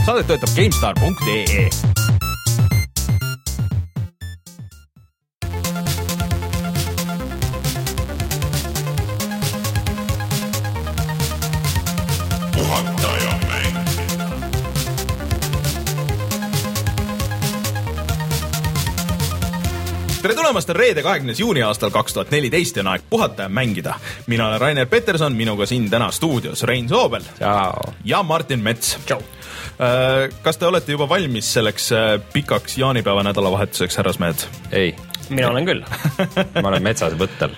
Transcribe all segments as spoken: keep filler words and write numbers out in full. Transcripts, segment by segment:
Saadet toetab GameStar punkt ee. Tere tulemast on reede kahekümnes juuni aastal kaks tuhat neliteist ja on aeg puhata ja mängida. Mina olen Rainer Peterson, minuga siin täna stuudios Rein Soobel. Ciao. Ja Martin Mets. Ciao. Kas te olete juba valmis selleks pikaks jaanipäeva nädalavahetuseks, härrasmehed? Ei. Mina olen küll. Ma olen metsas võttel.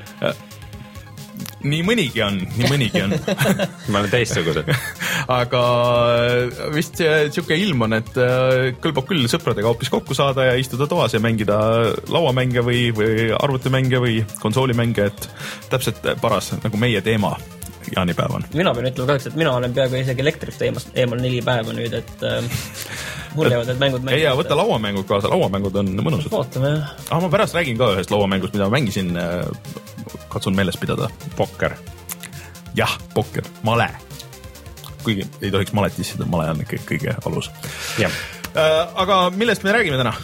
Nii mõnigi on, nii mõnigi on. Ma olen teistsugused. Aga vist siuke ilm on, et kõlbab küll sõpradega hoopis kokku saada ja istuda toas ja mängida lauamänge või, või arvutimänge või konsoolimänge, et täpselt paras nagu meie teema jaanipäev on. Mina pean ütlema kahjuks, et mina olen peaaegu isegi elektrist eemal, eemal neli päeva nüüd, et äh, mul jäävad need mängud mängud. Ei, ja võta lauamängud kaasa, lauamängud on mõnusad. Ootame, jah. Ah, ma pärast räägin ka ühest lauamängust, mida ma mängisin, katsun meeles pidada. Pokker. Jah, pokker, male. Kuigi ei tohiks malet issida, male on kõige, kõige alus. Jah. Äh, aga millest me räägime täna?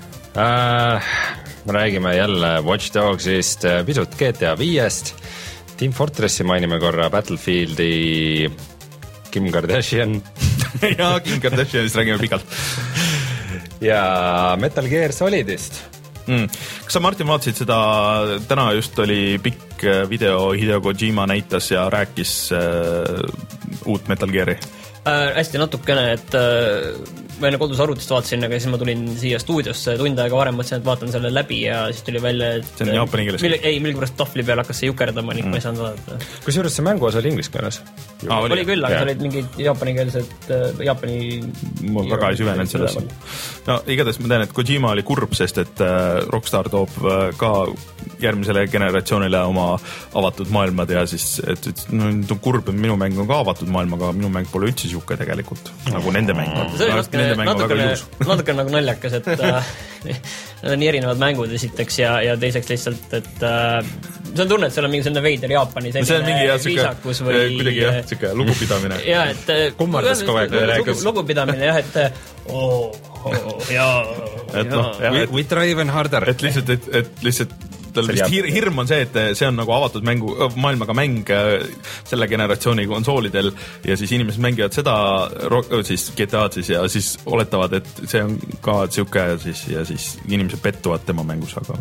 Äh, me räägime jälle Watch Dogsist, pisut G T A viiest, Team Fortressi mainime korra, Battlefieldi, Kim Kardashian. Ja Kim Kardashianist räägime pikalt. Ja Metal Gear Solidist. Mm. Kas sa, Martin, vaatasid seda, täna just oli pikk video, Hideo Kojima näitas ja rääkis äh, uut Metal Geari? Äh, hästi natukene, et äh, ma enne kodus arvutist vaatasin, aga siis ma tulin siia stuudiosse tund aega varem, mõtlesin, et vaatan selle läbi ja siis tuli välja, et see on jaapani keeles? Mille, ei, millegipärast tahvli peal hakkas see jukerdama ning mm. ma ei saanud vaadata. Kusjuures see mängu osa oli inglise keeles? Ah, oli, oli küll, aga see olid mingid jaapanikeelsed äh, Jaapani... Ma väga ei süvenenud selles. No, igatahes ma tean, et Kojima oli kurb, sest et äh, Rockstar toob äh, ka järgmisele generatsioonile oma avatud maailmad ja siis, et, et no, on kurb, et minu mäng on ka avatud maailm, aga minu mäng pole üldse siuke tegelikult, nagu nende mäng on. See oli natukene, natukene, natukene nagu naljakas, et äh, need on nii erinevad mängud esiteks ja, ja teiseks lihtsalt, et äh, see on tunne, et seal on mingi selline veider Jaapani selline viisakus või... Kuidagi jah, siuke lugupidamine. Ja, et... Kummardas kogu aeg. Lugupidamine jah, et... Oh, oh, jaa, et no, ja, we, we try even harder. Et lihtsalt, et, et lihtsalt tal vist hir, hirm on see, et see on nagu avatud mängu, maailmaga mäng selle generatsiooni konsoolidel ja siis inimesed mängivad seda siis G T A-d siis ja siis oletavad, et see on ka siuke siis ja siis inimesed pettuvad tema mängus, aga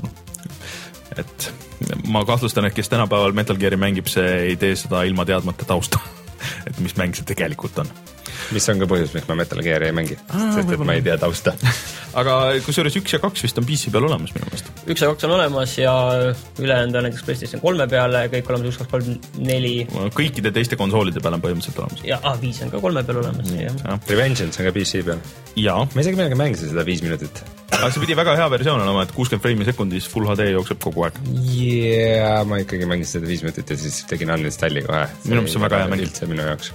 et ma kahtlustan, et kes tänapäeval Metal Geari mängib, see ei tee seda ilma teadmata tausta, et mis mäng see tegelikult on. Mis on ka põhjus, miks ma Metal Geari ei mängi, ah, sest et ma ei tea tausta. Aga kusjuures üks ja kaks vist on P C peal olemas minu meelest. Üks ja kaks on olemas ja ülejäänud näiteks PlayStation kolme peale, kõik olemas üks, kaks, kolm, neli. Kõikide teiste konsoolide peale on põhimõtteliselt olemas. Ja A viis on ka kolme peal olemas. Mm. Ja. Revengeance on ka P C peal. Ja. Ma isegi millega mängisin seda viis minutit. Aga see pidi väga hea versioon olema, et kuuskümmend freimi sekundis Full H D jookseb kogu aeg. Yeah, ma ikkagi mängisin seda viis minutit ja siis tegin uninstalli kohe. Minu mõttes on väga hea mäng. Üldse minu jaoks.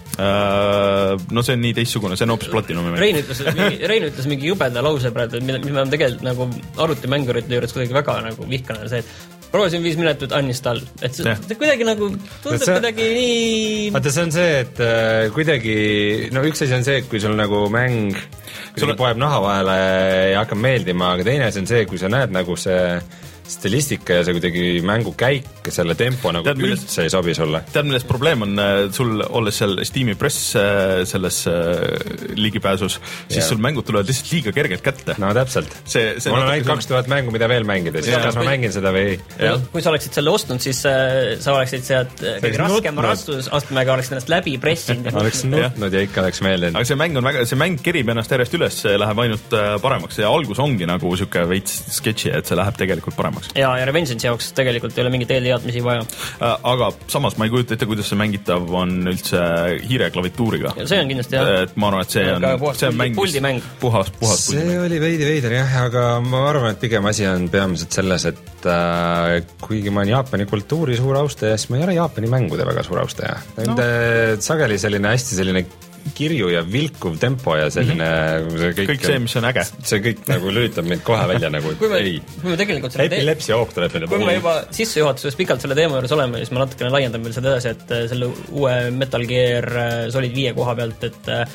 Uh, no see on nii teistsugune, see on hoopis Platinumi mäng. Rein ütles, mingi, Rein ütles mingi jubeda lause praegu, et mis me on tegelikult nagu arvutimängurite juures kuidagi väga nagu vihkane see, et proovisin viis minutit uninstall, et see, see kuidagi nagu tundub see, kuidagi nii... Vaata, see on see, et äh, kuidagi, no üks asi on see, et kui sul nagu mäng kuidagi poeb naha vahele ja hakkab meeldima, aga teine asi on see, kui sa näed nagu see stilistika ja see kuidagi mängu käik, selle tempo nagu tead, üldse millest, ei sobi sulle. Tead, millest probleem on sul, olles seal Steam'i press selles ligipääsus, siis yeah. sul mängud tulevad lihtsalt liiga kergelt kätte. No täpselt. See, see mul on ainult kaks tuhat mängu, mida veel mängida, siis yeah. kas ma mängin seda või ei? Ja. Kui sa oleksid selle ostnud, siis äh, sa oleksid sealt kõige raskem rastusastmega oleksid ennast läbi pressinud. Oleks nutnud ja ikka oleks meeldinud. Aga see mäng on väga, see mäng kerib ennast järjest üles, see läheb ainult paremaks ja algus ongi nagu siuke veits sketši, et see läheb tegelikult paremaks. Ja, ja Revengeance jaoks tegelikult ei ole mingit eelteadmisi vaja. Aga samas ma ei kujuta ette, kuidas see mängitav on üldse hiireklavituuriga. Ja see on kindlasti jah. Et ma arvan, et see on, see on mäng, puhas, puhas see puldimäng. Oli veidi veider jah, aga ma arvan, et pigem asi on peamiselt selles, et äh, kuigi ma olen Jaapani kultuuri suur austaja, siis ma ei ole Jaapani mängude väga suur austaja. Nende no. sageli selline hästi selline kirju ja vilkuv tempo ja selline mm-hmm. see kõik, kõik see, mis on äge. See kõik nagu lülitab mind kohe välja nagu, et kui me, ei. Kui me tegelikult epilepsia hoog tuleb meile. Kui me juba sissejuhatuses pikalt selle teema juures oleme, siis ma natukene laiendan veel seda edasi, et selle uue Metal Gear Solid viie koha pealt, et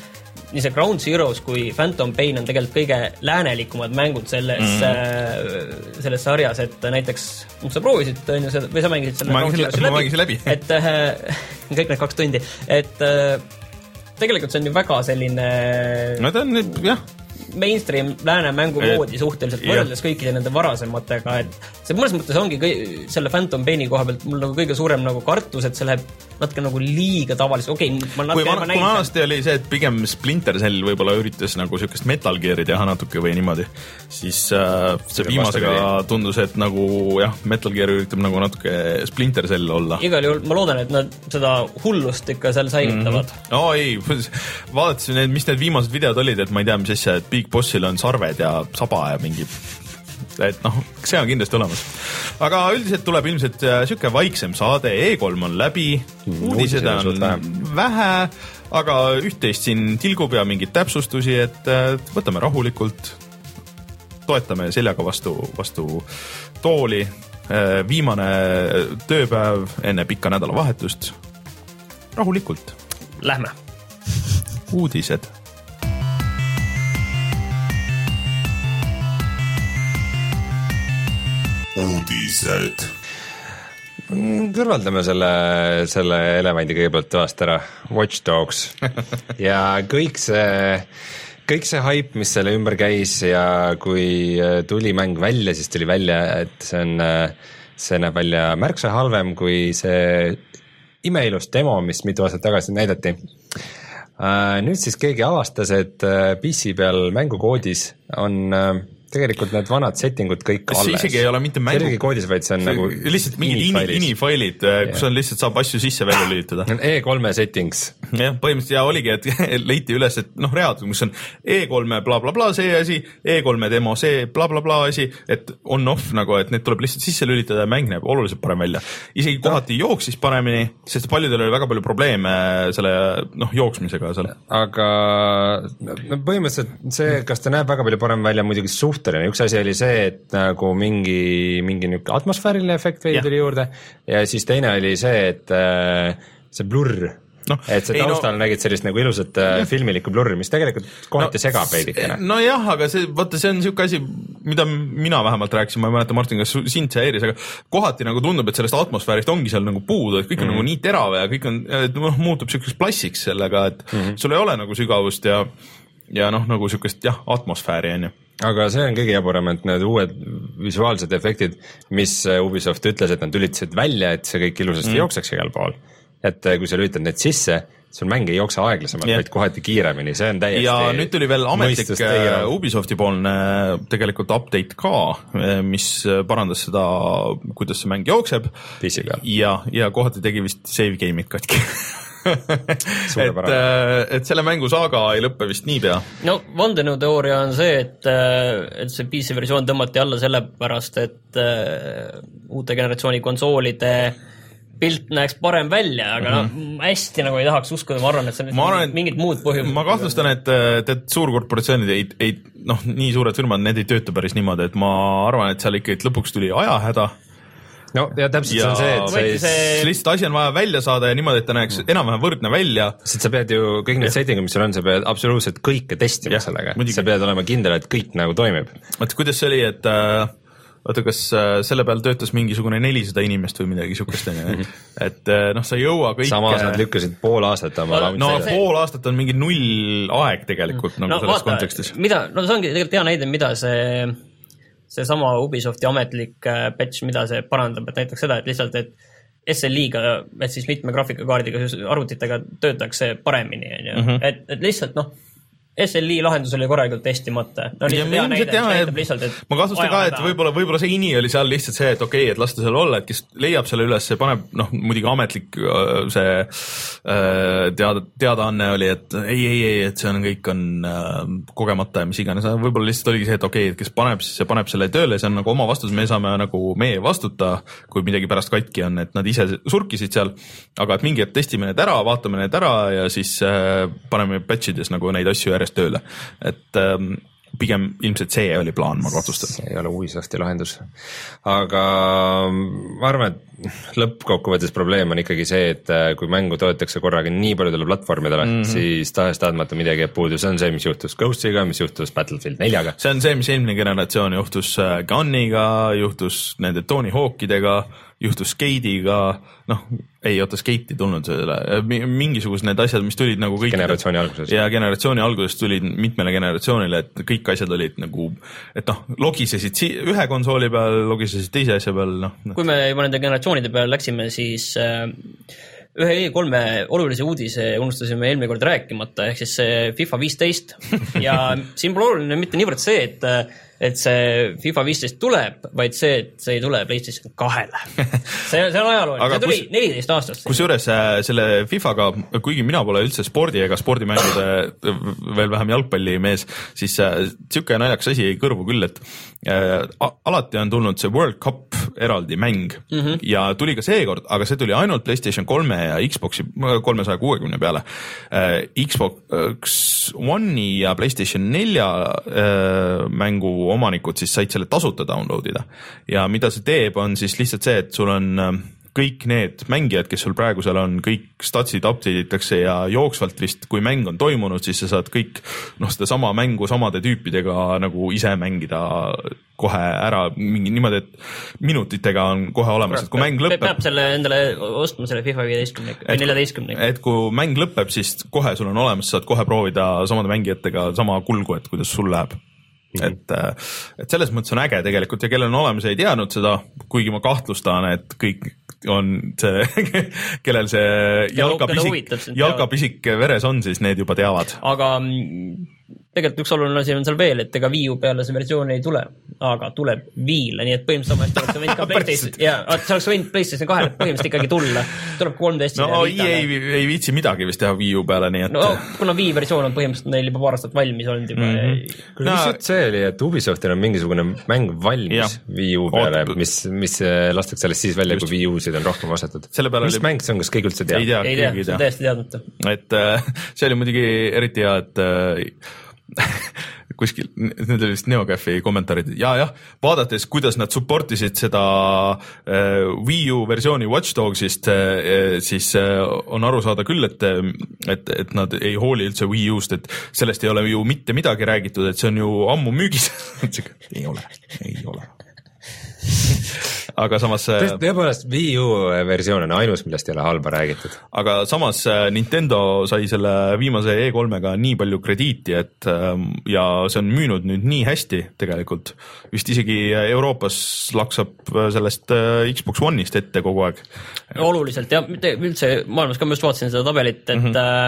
nii see Ground Zeroes kui Phantom Pain on tegelikult kõige läänelikumad mängud selles mm. äh, selles sarjas, et näiteks sa proovisid, on ju, või sa mängisid selle ma mängisin, ma mängisin läbi, läbi. et äh, kõik need kaks tundi, et äh, tegelikult see on ju väga selline no ta on, jah mainstream lääne mängumoodi suhteliselt võrreldes kõikide nende varasematega, et see mõnes mõttes ongi kõi, selle Phantom Paini koha pealt mul nagu kõige suurem nagu kartus, et see läheb natuke nagu liiga tavaliselt, okei okay, ma natuke kui ma vanasti oli see, et pigem Splinter Cell võib-olla üritas nagu siukest Metal Gear'i teha natuke või niimoodi, siis äh, see viimasega tundus, et nagu jah, Metal Gear üritab nagu natuke Splinter Cell olla. Igal juhul ma loodan, et nad seda hullust ikka seal säilitavad. Mm-hmm. Oo ei, vaadates need, mis need viimased videod olid, et ma ei tea, mis asja, et Big Bossil on sarved ja saba ja mingi, et noh, see on kindlasti olemas. Aga üldiselt tuleb ilmselt siuke vaiksem saade, E kolm on läbi, uudised on vähe, aga üht-teist siin tilgub ja mingid täpsustusi, et võtame rahulikult, toetame seljaga vastu, vastu tooli, viimane tööpäev enne pikka nädalavahetust, rahulikult. Lähme. Uudised. Uudised. Kõrvaldame selle, selle elemandi kõigepealt toast ära, Watch Dogs ja kõik see, kõik see hype, mis selle ümber käis ja kui tuli mäng välja, siis tuli välja, et see on, see näeb välja märksa halvem kui see imeilus demo, mis mitu aastat tagasi näidati. Nüüd siis keegi avastas, et P C peal mängukoodis on tegelikult need vanad settingud kõik alles. See isegi ei ole mitte mängu. See ei koodis, vaid see on see, nagu lihtsalt mingid ini-failid, kus on lihtsalt saab asju sisse välja lülitada. E kolme settings. jah, põhimõtteliselt ja oligi, et leiti üles, et noh, read, mis on E kolme bla bla bla see asi, E kolme demo see bla bla bla asi, et on-off nagu, et need tuleb lihtsalt sisse lülitada ja mäng näeb oluliselt parem välja. Isegi kohati jooksis paremini, sest paljudel oli väga palju probleeme selle noh, jooksmisega seal. Aga no, põhimõtteliselt see, kas ta näeb väga palju parem välja, muidugi suht üks asi oli see, et nagu mingi, mingi niuke atmosfääriline efekt veidi tuli juurde ja siis teine oli see, et äh, see blurr, no, et see taustal no, nägid sellist nagu ilusat äh, filmilikku blurri, mis tegelikult kohati no, segab veidikene. No jah, aga see, vaata, see on siuke asi, mida mina vähemalt rääkisin, ma ei mäleta, Martin, kas sind see häiris, aga kohati nagu tundub, et sellest atmosfäärist ongi seal nagu puudu, et kõik on mm-hmm. nagu nii terav ja kõik on, no, muutub siukest plassiks sellega, et mm-hmm. sul ei ole nagu sügavust ja ja noh, nagu siukest jah, atmosfääri on ju. Aga see on kõige jaburam, et need uued visuaalsed efektid, mis Ubisoft ütles, et nad lülitasid välja, et see kõik ilusasti mm. jookseks igal pool. Et kui sa lülitad need sisse, sul mäng ei jooksa aeglasemalt, yeah. vaid kohati kiiremini, see on täiesti ja nüüd tuli veel ametlik Ubisofti poolne tegelikult update ka, mis parandas seda, kuidas see mäng jookseb ja, ja kohati tegi vist save game'id katki et, et selle mängu saaga ei lõppe vist niipea. No vandenõuteooria on see, et, et see P C versioon tõmmati alla sellepärast, et uh, uute generatsiooni konsoolide pilt näeks parem välja, aga mm-hmm. no hästi nagu ei tahaks uskuda, ma arvan, et see on arvan, mingid muud põhjused. Ma kahtlustan, et, et suurkorporatsioonid ei, ei, noh, nii suured firmad, need ei tööta päris niimoodi, et ma arvan, et seal ikka lõpuks tuli ajahäda. No ja täpselt ja see on see, et see ei... lihtsalt asi on vaja välja saada ja niimoodi, et ta näeks mm. enam-vähem võrdne välja. Sest sa pead ju, kõik need settingud, mis sul on, sa pead absoluutselt kõike testima ja, sellega. Muidugi. Sa pead olema kindel, et kõik nagu toimib. Vaat kuidas see oli, et äh, oota, kas äh, selle peal töötas mingisugune nelisada inimest või midagi sukest, et äh, noh, sa ei jõua kõik... Samas nad lükkasid pool aastat oma no, no see... pool aastat on mingi null aeg tegelikult nagu no, selles vaata, kontekstis. Mida, no see ongi tegelikult hea näide, mida see... see sama Ubisofti ametlik patch, mida see parandab, et näiteks seda, et lihtsalt, et S L I-ga, et siis mitme graafikakaardiga arvutitega töötakse paremini, mm-hmm. et, et lihtsalt noh, S L I lahendus oli korralikult testimata. No, ja ja näide, jah, lihtsalt, et ma kahtlustan ka, et võib-olla, võib-olla see ini oli seal lihtsalt see, et okei, okay, et lasta seal olla, et kes leiab selle üles, see paneb, noh, muidugi ametlik see teada, teadaanne oli, et ei, ei, ei, et see on kõik on kogemata ja mis iganes. Võib-olla lihtsalt oligi see, et okei, okay, et kes paneb, siis see paneb selle tööle, see on nagu oma vastus, me saame nagu meie vastuta, kui midagi pärast katki on, et nad ise surkisid seal, aga et mingi, et testime need ära, vaatame need ära ja siis paneme patchides nagu neid asju järjest tööle, et ähm, pigem ilmselt see oli plaan, ma kahtlustan. See ei ole Ubisofti lahendus. Aga ma arvan, et lõppkokkuvõttes probleem on ikkagi see, et kui mängu toodetakse korraga nii paljudele platvormidele, mm-hmm. siis tahes-tahtmata midagi jääb puudu. See on see, mis juhtus Ghostiga, mis juhtus Battlefield neljaga. See on see, mis eelmine generatsioon juhtus Gunniga, juhtus nende Tony Hawkidega, juhtus Skate'iga, noh, ei oota Skate'i tulnud selle, mingisugused need asjad, mis tulid nagu kõik generatsiooni alguses. Ja generatsiooni alguses tulid mitmele generatsioonile, et kõik asjad olid nagu, et noh, logisesid ühe konsooli peal, logisesid teise asja peal, noh. Kui me juba nende generatsioonide peal läksime, siis äh, ühe E kolme olulise uudise unustasime eelmine kord rääkimata, ehk siis see FIFA viisteist ja siin pole oluline mitte niivõrd see, et et see FIFA viisteist tuleb, vaid see, et see ei tule PlayStation kahele. See, see on ajalooline, see tuli kus, neliteist aastast. Kusjuures selle FIFAga, kuigi mina pole üldse spordi ega spordimängude, veel vähem jalgpallimees, siis siuke naljakas asi ei kõrvu küll, et äh, alati on tulnud see World Cup eraldi mäng mm-hmm. ja tuli ka seekord, aga see tuli ainult PlayStation kolme ja Xboxi kolmesaja kuuekümne peale. Äh, Xbox One'i ja PlayStation nelja äh, mängu omanikud siis said selle tasuta downloadida ja mida see teeb, on siis lihtsalt see, et sul on kõik need mängijad, kes sul praegu seal on, kõik statsid update itakse ja jooksvalt vist, kui mäng on toimunud, siis sa saad kõik noh, seda sama mängu samade tüüpidega nagu ise mängida kohe ära mingi niimoodi, et minutitega on kohe olemas, et kui mäng lõpeb peab selle endale ostma selle FIFA viieteistkümne või neljateistkümne. Et kui mäng lõpeb, siis kohe sul on olemas, saad kohe proovida samade mängijatega sama kulgu, et kuidas sul läheb. Et, et selles mõttes on äge tegelikult ja kellel on olemas ei teadnud seda, kuigi ma kahtlustan, et kõik on see, kellel see jalkapisik, jalkapisik veres on, siis need juba teavad. Aga tegelikult üks oluline asi on seal veel, et ega Wii U peale see versioon ei tule, aga tuleb Wii'le, nii et põhimõtteliselt oleks võinud ka PlayStation ja see oleks võinud PlayStation kahele põhimõtteliselt ikkagi tulla. Tuleb kolm D S. No ei, ei, ei viitsi midagi vist teha Wii U peale, nii et no kuna Wii versioon on põhimõtteliselt neil juba paar aastat valmis olnud juba mm-hmm. no, mis jutt see oli, et Ubisoftil on mingisugune mäng valmis ja. Wii U peale, mis, mis lastakse sellest siis välja, kui Wii U-sid on rohkem ostetud. Mis oli... mäng see on, kas keegi üldse teab? Ei tea, ei tea, see on täiesti teadmata. Et äh, see oli muidugi eriti hea, et äh, kuskil, need oli vist NeoGafi kommentaarid, ja jah, vaadates, kuidas nad supportisid seda äh, Wii U versiooni Watch Dogsist, äh, siis äh, on aru saada küll, et, et, et nad ei hooli üldse Wii U-st, et sellest ei ole ju mitte midagi räägitud, et see on ju ammu müügis. ei ole, ei ole. Aga samas tõepoolest Wii U versioon on ainus, millest ei ole halba räägitud. Aga samas Nintendo sai selle viimase E kolmega nii palju krediiti, et ja see on müünud nüüd nii hästi tegelikult. Vist isegi Euroopas laksab sellest Xbox One'ist ette kogu aeg. Oluliselt ja üldse maailmas ka ma just vaatasin seda tabelit, et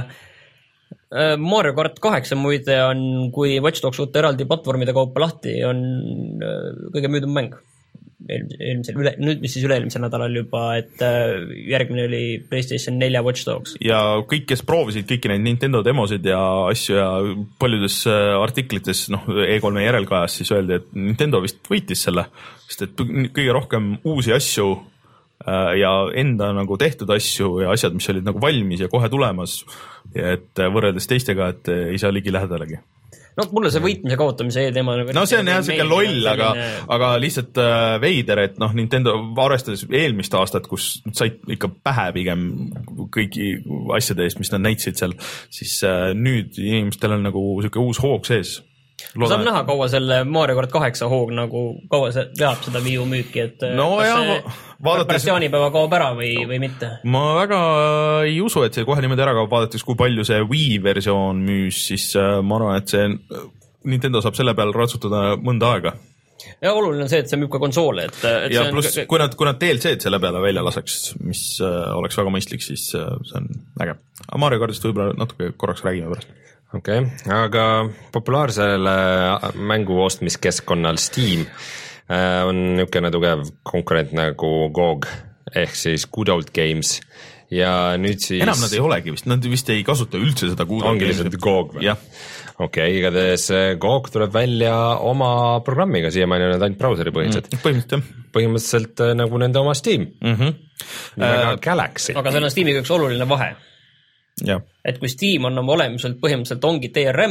mm-hmm. Mario Kart kaheksa muide on, kui Watch Dogs võtta eraldi platvormide kaupa lahti, on kõige müüdum mäng. Eelmisel, üle, nüüd mis siis üle-eelmisel nädalal juba, et järgmine oli PlayStation nelja Watch Dogs. Ja kõik, kes proovisid kõiki neid Nintendo demosid ja asju ja paljudes artiklites, noh, E kolme järelkajas siis öeldi, et Nintendo vist võitis selle, sest et kõige rohkem uusi asju ja enda nagu tehtud asju ja asjad, mis olid nagu valmis ja kohe tulemas, et võrreldes teistega, et ei saa ligi lähedalegi. No mulle see võitmise kaotamise e-teema no see on jah siuke loll, aga, aga lihtsalt veider, et noh, Nintendo arvestades eelmist aastat, kus said ikka pähe pigem kõigi asjade eest, mis nad näitasid seal, siis nüüd inimestel on nagu siuke uus hoog sees. Loodan... Saab näha, kaua selle Mario Kart kaheksa hoog nagu, kaua see veab seda Wii U müüki, et no jah, vaadates... pärast jaanipäeva kaob ära või, või mitte? Ma väga ei usu, et see kohe niimoodi ära kaob, vaadates kui palju see Wii versioon müüs, siis ma arvan, et see Nintendo saab selle peal ratsutada mõnda aega. Ja oluline on see, et see müüb ka konsoole. Et, et ja see pluss, on... kui nad, kui nad D L C-d selle peale välja laseks, mis oleks väga mõistlik, siis see on äge. Aga Mario Kartist võib-olla natuke korraks räägime pärast. Okei, okay, aga populaarsele mängu ostmiskeskkonnal Steam on niisugune tugev konkurent nagu G O G ehk siis Good Old Games ja nüüd siis... Enam nad ei olegi vist, nad vist ei kasuta üldse seda Good Old Games. Ongi lihtsalt G O G või? Jah. Okei, okay, igatahes G O G tuleb välja oma programmiga, siiamaani on need ainult brauseri põhimõtteliselt. Mm, põhimõtteliselt, põhimõtteliselt nagu nende oma Steam. Mm-hmm. Nimega uh, Galaxy. Aga see on Steamiga üks oluline vahe. Ja. Et kui Steam on oma olemuselt põhimõtteliselt ongi D R M,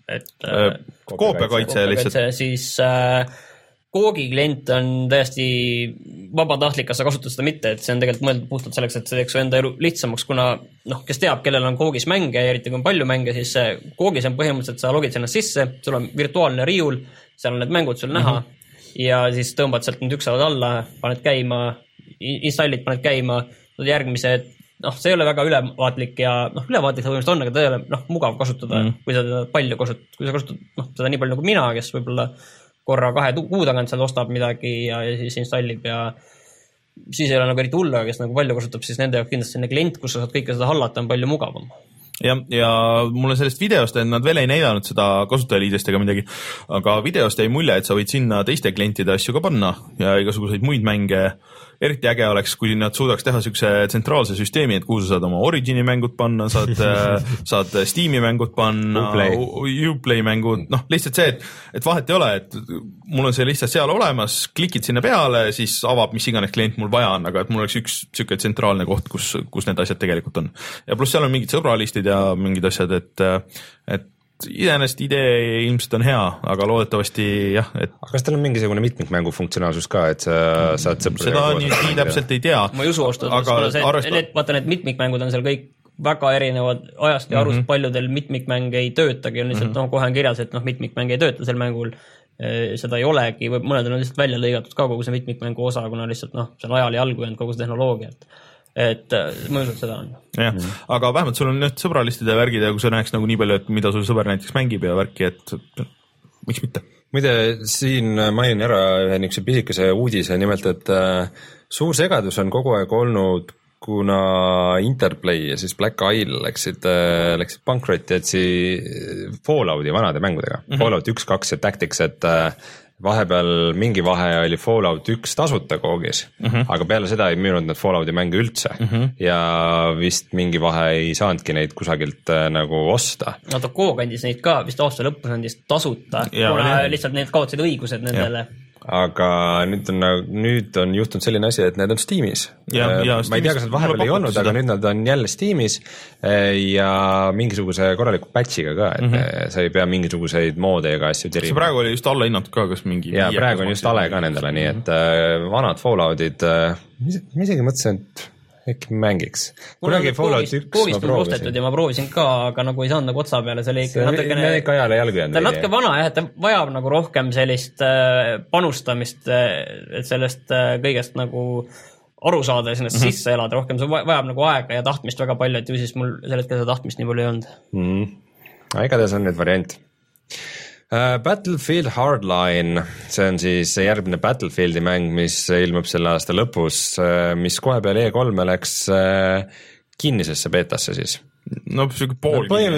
et äh, koopiakaitse lihtsalt. Siis äh, Koogi klient on täiesti vabatahtlik, kas sa kasutad seda mitte, et see on tegelikult mõeldud puhtalt selleks, et see teeks enda elu lihtsamaks, kuna noh, kes teab, kellel on Koogis mänge, eriti kui on palju mänge, siis Koogis on põhimõtteliselt, sa logid ennast sisse, sul on virtuaalne riiul, seal on need mängud sul näha mm-hmm. ja siis tõmbad sealt nüüd üksalad alla, paned käima, installid, paned käima, järgmised, noh, see ei ole väga ülevaatlik ja noh, ülevaatlik see põhimõtteliselt on, aga ta ei ole noh, mugav kasutada mm-hmm. kui sa teda palju kasutad, kui sa kasutad noh, seda nii palju nagu mina, kes võib-olla korra kahe kuu tagant seal ostab midagi ja, ja siis installib ja siis ei ole nagu eriti hull, aga kes nagu palju kasutab, siis nende jaoks kindlasti selline klient, kus sa saad kõike seda hallata, on palju mugavam. Ja, ja mulle sellest videost, et nad veel ei näidanud seda kasutajaliidest ega midagi, aga videost jäi mulje, et sa võid sinna teiste klientide asju ka panna ja igasuguseid muid mänge. Eriti äge oleks, kui nad suudaks teha siukse tsentraalse süsteemi, et kuhu sa saad oma Origini mängud panna, saad, saad Steam'i mängud panna, Uplay mängud, noh, lihtsalt see, et, et vahet ei ole, et mul on see lihtsalt seal olemas, klikid sinna peale, siis avab mis iganes klient mul vaja on, aga et mul oleks üks siuke tsentraalne koht, kus, kus need asjad tegelikult on. Ja pluss seal on mingid sõbralistid ja mingid asjad, et, et iseenesest idee ilmselt on hea, aga loodetavasti jah, et aga kas teil on mingisugune mitmikmängu funktsionaalsus ka, et sa saad sõpradega seda nii, nii täpselt ei tea. Ma ei usu ostad, arvesta... vaata need mitmikmängud on seal kõik väga erinevad ajast ja arust mm -hmm. paljudel mitmikmäng ei töötagi, on lihtsalt mm -hmm. no, kohe on kirjas, et noh, mitmikmäng ei tööta sel mängul, seda ei olegi, või mõnedel on lihtsalt välja lõigatud ka kogu see mitmikmängu osa, kuna lihtsalt noh, see on ajal jalgu jäänud kogu see tehnoloogiat. Et mõjusalt seda on. Jah, mm. aga vähemalt sul on nüüd sõbralistide värgid ja kui sa näeks nagu nii palju, et mida sul sõber näiteks mängib ja värki, et miks mitte? Muide, siin mainin ära ühe niisuguse pisikese uudise, nimelt, et äh, suur segadus on kogu aeg olnud, kuna Interplay ja siis Black Isle läksid, äh, läksid pankrotti, et sii Fallouti vanade mängudega. Mm -hmm. Fallout üks, kaks ja Tactics, et äh, vahepeal mingi vahe oli Fallout üks tasuta Koogis, mm -hmm. aga peale seda ei müünud nad Fallouti mänge üldse mm -hmm. ja vist mingi vahe ei saanudki neid kusagilt äh, nagu osta. Oota, Koog andis neid ka vist aasta lõpus andis tasuta, kuna lihtsalt need kaotasid õigused nendele. Ja. Aga nüüd on, nüüd on juhtunud selline asi, et need on Steamis. Ja, ja, ma ei tea, kas nad vahepeal ei olnud, aga nüüd nad on jälle Steamis ja mingisuguse korraliku patchiga ka, et mm -hmm. sa ei pea mingisuguseid moode ega asju terima. See praegu oli just alla hinnatud ka, kas mingi... Ja praegu on just alle ka nendele, nii et äh, vanad Falloutid, äh, ma isegi mõtlesin, et äkki mängiks. Kunagi Fallout üks ma proovisin. Ja ma proovisin ka, aga nagu ei saanud nagu otsa peale, see oli ikka natukene... Me ikka ajale jalgu jäänud. Ta on natuke vana jah, et ta vajab nagu rohkem sellist äh, panustamist, et sellest äh, kõigest nagu aru saada ja sinna mm -hmm. sisse elada rohkem. See vajab nagu aega ja tahtmist väga palju, et ju siis mul sel hetkel seda tahtmist nii palju ei olnud. Mm. Igatahes on nüüd variant. Uh, Battlefield Hardline, see on siis järgmine Battlefieldi mäng, mis ilmub selle aasta lõpus, mis kohe peale E kolme läks uh, kinnisesse beetasse siis. No siuke pool no,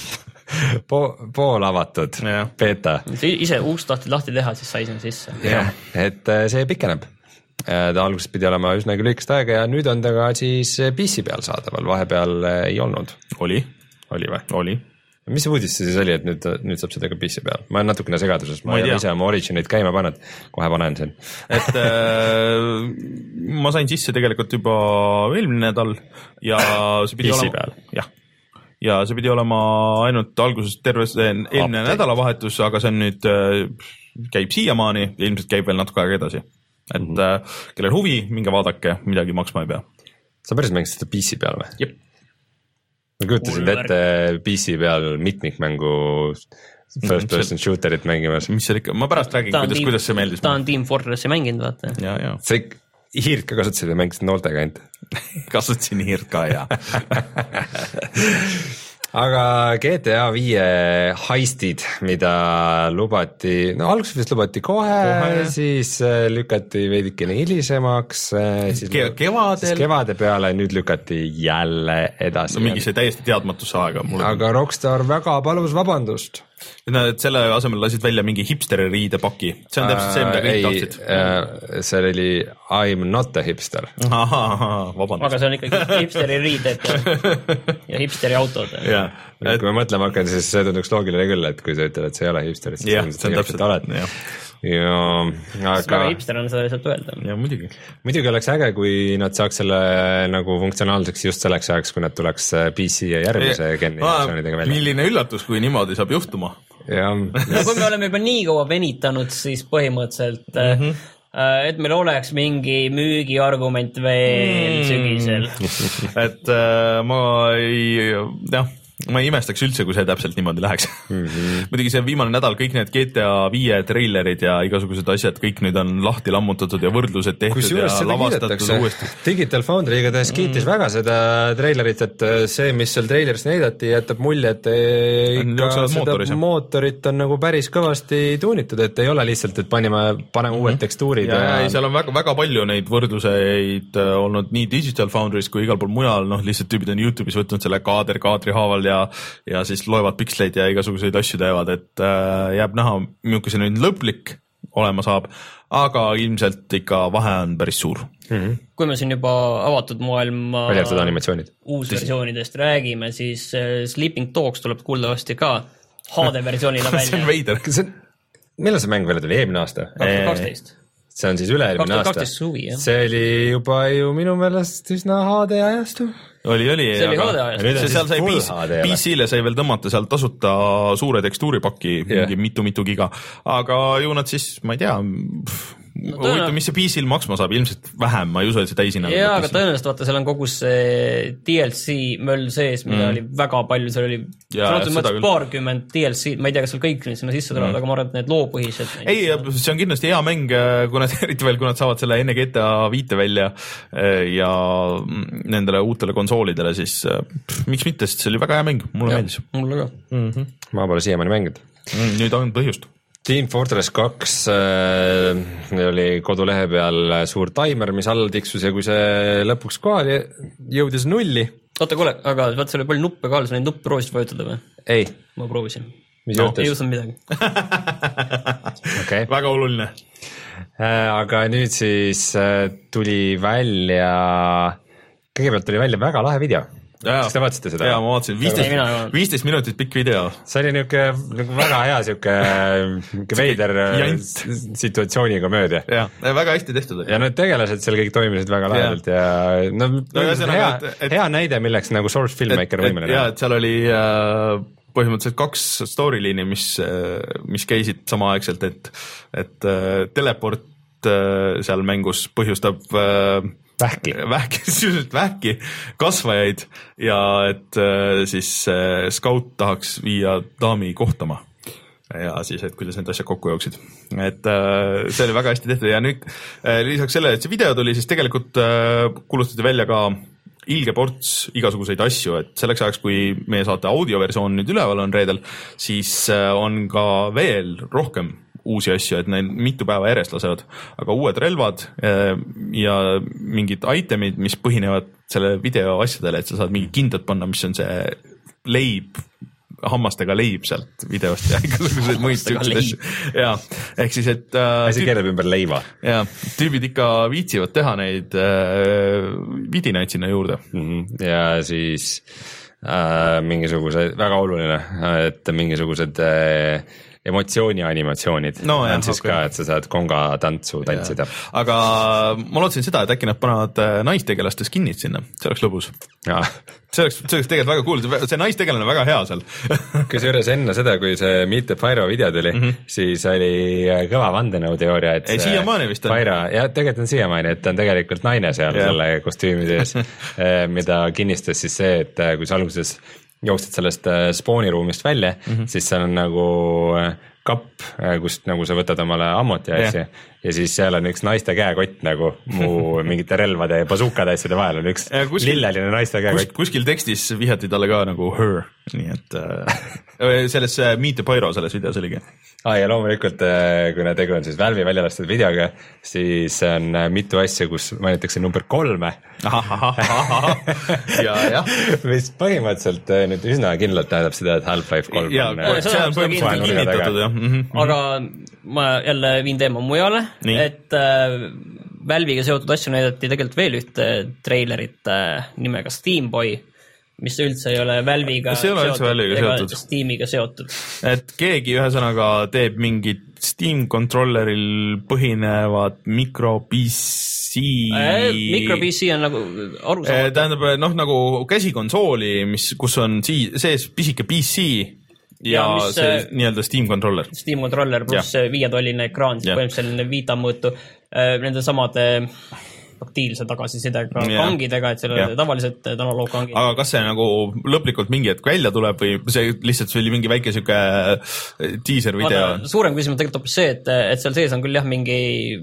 po, pool avatud yeah. beeta. Ise uus tahtid lahti teha, siis sai sinna sisse. jah, et see pikeneb. Ta alguses pidi olema üsnagi lühikest aega ja nüüd on ta ka siis P C peal saadaval, vahepeal ei olnud. Oli? Oli või? Oli. Mis see uudis siis oli, et nüüd, nüüd saab seda ka P C peal? Ma olen natukene segaduses, ma, ma ei ole ise oma Originit käima pannud, kohe panen sen. Et äh, ma sain sisse tegelikult juba eelmine nädal ja see pidi P C olema... peal? Jah. Ja see pidi olema ainult alguses terve eelmine Update. nädalavahetus, aga see on nüüd, käib siiamaani ja ilmselt käib veel natuke aega edasi. Et mm -hmm. kellel huvi, minge vaadake, midagi maksma ei pea. Sa päris mängisid seda P C peal või? Jep. Ma kujutasin ette P C peal mitmikmängu first person shooterit mängimas. Mis see ikka, ma pärast räägin, kuidas, team, kuidas see meeldis. Ta on Team Fortressi mänginud, vaata. Ja, ja. See hiirt ka kasutasid ja mängisid nooltega ainult. Kasutasin hiirt ka, jah. Aga G T A viie heistid, mida lubati, no alguses vist lubati kohe, kohe. Siis lükati veidikene hilisemaks, siis Ke kevadel. Siis kevade peale, nüüd lükati jälle edasi. No mingi see täiesti teadmatusse aega. Aga Rockstar väga palus vabandust. Et selle asemel lasid välja mingi hipsteri riidepaki, see on täpselt see, mida kõik tahtsid. Äh, see oli I'm not a hipster. Aha, vabandust. Aga see on ikkagi hipsteri riided ja hipsteri autod. Ja, et... Kui ma mõtlema hakkan, siis see tunduks loogiline küll, et kui sa ütled, et see ei ole hipster, siis ja, see on täpselt oled. Ja, aga... väga hipster on seda lihtsalt öelda. Ja muidugi. Muidugi oleks äge, kui nad saaks selle nagu funktsionaalseks just selleks ajaks, kui nad tuleks P C ja järgmise genni versioonidega välja. Milline üllatus, kui niimoodi saab juhtuma. no kui me oleme juba nii kaua venitanud, siis põhimõtteliselt mm-hmm. et meil oleks mingi müügiargument veel mm. sügisel. et äh, ma ei, jah, ma ei imestaks üldse, kui see täpselt niimoodi läheks. Mm-hmm. muidugi see viimane nädal, kõik need G T A viie treilerid ja igasugused asjad, kõik nüüd on lahti lammutatud ja võrdlused tehtud Kusjuures ja lavastatud uuesti. Digital Foundry igatahes kiitis mm. väga seda treilerit, et see, mis seal treileris näidati, jätab mulje, et ikka seda mootoris, mootorit on nagu päris kõvasti tuunitud, et ei ole lihtsalt, et panime, paneme uued mm-hmm. tekstuurid. Ja, ja... ja seal on väga, väga palju neid võrdluseid olnud nii Digital Foundry's kui igal pool mujal, noh lihtsalt tüübid on YouTube'is võtnud selle kaader kaadri haaval ja ja siis loevad piksleid ja igasuguseid asju teevad, et äh, jääb näha, milline see nüüd lõplik olema saab, aga ilmselt ikka vahe on päris suur. Mm-hmm. Kui me siin juba avatud maailma uusversioonidest räägime, siis Sleeping Dogs tuleb kuuldavasti ka H D-versioonina välja. see on veider. Millal see mäng välja tuli? Eelmine aasta? kaks tuhat kaksteist. See on siis üle-eelmine aasta. Suvi, see oli juba ju minu meelest üsna H D ajastu. Oli, oli, see oli aga see seal sai P C-le sai veel tõmmata seal tasuta suure tekstuuripaki, yeah. mingi mitu-mitu giga, aga ju nad siis, ma ei tea, no, huvitav, mis see P C-l maksma saab, ilmselt vähem, ma ei usu, et see täisina. Jaa, aga tõenäoliselt vaata, seal on kogu see D L C möll sees, mida mm. oli väga palju, seal oli paarkümmend D L C, ma ei tea, kas seal kõik sinna sisse tulevad mm., aga ma arvan, et need loopõhised. Ei, see on kindlasti hea mäng, kui nad eriti veel, kui nad saavad selle enne G T A viite välja ja nendele uutele konsoolidele, siis pff, miks mitte, sest see oli väga hea mäng, mulle meeldis. Mulle ka. Mm-hmm. Ma pole siiamaani mänginud. Mm, nüüd on põhjust. Team Fortress kaks äh, oli kodulehe peal suur timer, mis all tiksus ja kui see lõpuks kohali jõudis nulli. Oota, kuule, aga vaat seal oli palju nuppe ka, sa neid nuppe proovisid vajutada või? Ei. Ma proovisin. Mis no, ei juhtunud midagi. Okay. Väga oluline. Äh, aga nüüd siis äh, tuli välja, kõigepealt tuli välja väga lahe video. Kas te vaatasite seda? Jaa, ma vaatasin. viisteist minutit pikk video. See oli niuke, niuke väga hea siuke veider situatsiooniga mööda. Jaa, väga hästi tehtud. Ja need tegelased seal kõik toimisid väga lahedalt ja no, no hea, et, et, hea näide, milleks nagu Source Filmmaker võimene. Jaa, et seal oli äh, põhimõtteliselt kaks storyliini, mis, mis käisid samaaegselt, et, et äh, teleport äh, seal mängus põhjustab äh, vähki, vähki, sisuliselt vähki kasvajaid ja et äh, siis äh, scout tahaks viia daami kohtama ja siis, et kuidas need asjad kokku jooksid. Et äh, see oli väga hästi tehtud ja nüüd äh, lisaks sellele, et see video tuli, siis tegelikult äh, kuulutati välja ka ilge ports igasuguseid asju, et selleks ajaks, kui meie saate audioversioon nüüd üleval on reedel, siis äh, on ka veel rohkem uusi asju, et neil mitu päeva järjest lasevad, aga uued relvad ja mingid itemid, mis põhinevad selle video asjadele, et sa saad mingi kindlat panna, mis on see leib, hammastega leib sealt videost ja igasuguseid muid asju. Ja, ehk siis, et äh, asi keeleb ümber leiva. Ja, tüübid ikka viitsivad teha neid äh, vidinaid sinna juurde. Mm-hmm. Ja siis äh, mingisugused, väga oluline, et mingisugused äh, emotsiooni animatsioonid no, on jah, siis okay. Ka, et sa saad konga tantsu tantsida. Aga ma lootsin seda, et äkki nad panevad naistegelaste skinnid sinna, see oleks lõbus. Ja. See oleks, see oleks tegelikult väga cool, see naistegelane on väga hea seal. Kusjuures enne seda, kui see Meet the Pyro video tuli, mm-hmm. siis oli kõva vandenõuteooria, et ei, siiamaani vist on. Pyro, ja tegelikult on siiamaani, et on tegelikult naine seal yeah. selle kostüümi sees, mida kinnistas siis see, et kui sa alguses jooksed sellest spooniruumist välja, mm-hmm. siis seal on nagu kapp, kust nagu sa võtad omale ammut ja asja yeah. ja siis seal on üks naiste käekott nagu mu mingite relvade ja bazukade asjade vahel on üks ja kuskil, lilleline naiste käekott. Kus, kuskil tekstis vihjati talle ka nagu her, nii et äh, selles Meet the Pyro selles videos oligi. Ah, ja loomulikult, kui nad tegu on siis Valve'i välja lastud videoga, siis on mitu asja, kus mainitakse number kolme. ja, jah. Mis põhimõtteliselt nüüd üsna kindlalt tähendab seda, et Half-Life kolm ja, on... see on põhimõtteliselt kinnitatud, jah. Mm-hmm. Aga ma jälle viin teema mujale, nii. Et äh, Valve'iga seotud asju näidati tegelikult veel ühte treilerit äh, nimega Steamboy, mis üldse ei ole Valve'iga seotud, ega Steamiga seotud. Et keegi ühesõnaga teeb mingit Steam controlleril põhinevat mikro P C äh, mikro P C on nagu aru saada. Tähendab, noh, nagu käsikonsooli, mis, kus on sii, sees pisike P C ja, ja mis, see nii-öelda Steam controller. Steam controller pluss viietolline ekraan, siis põhimõtteliselt selline Vita mõõtu nende samade aktiivse tagasisidega kangidega, et seal oli tavaliselt analoogkangid. Aga kas see nagu lõplikult mingi hetk välja tuleb või see lihtsalt oli mingi väike siuke teaser video? Suurem küsimus tegelikult hoopis see, et, et seal sees on küll jah mingi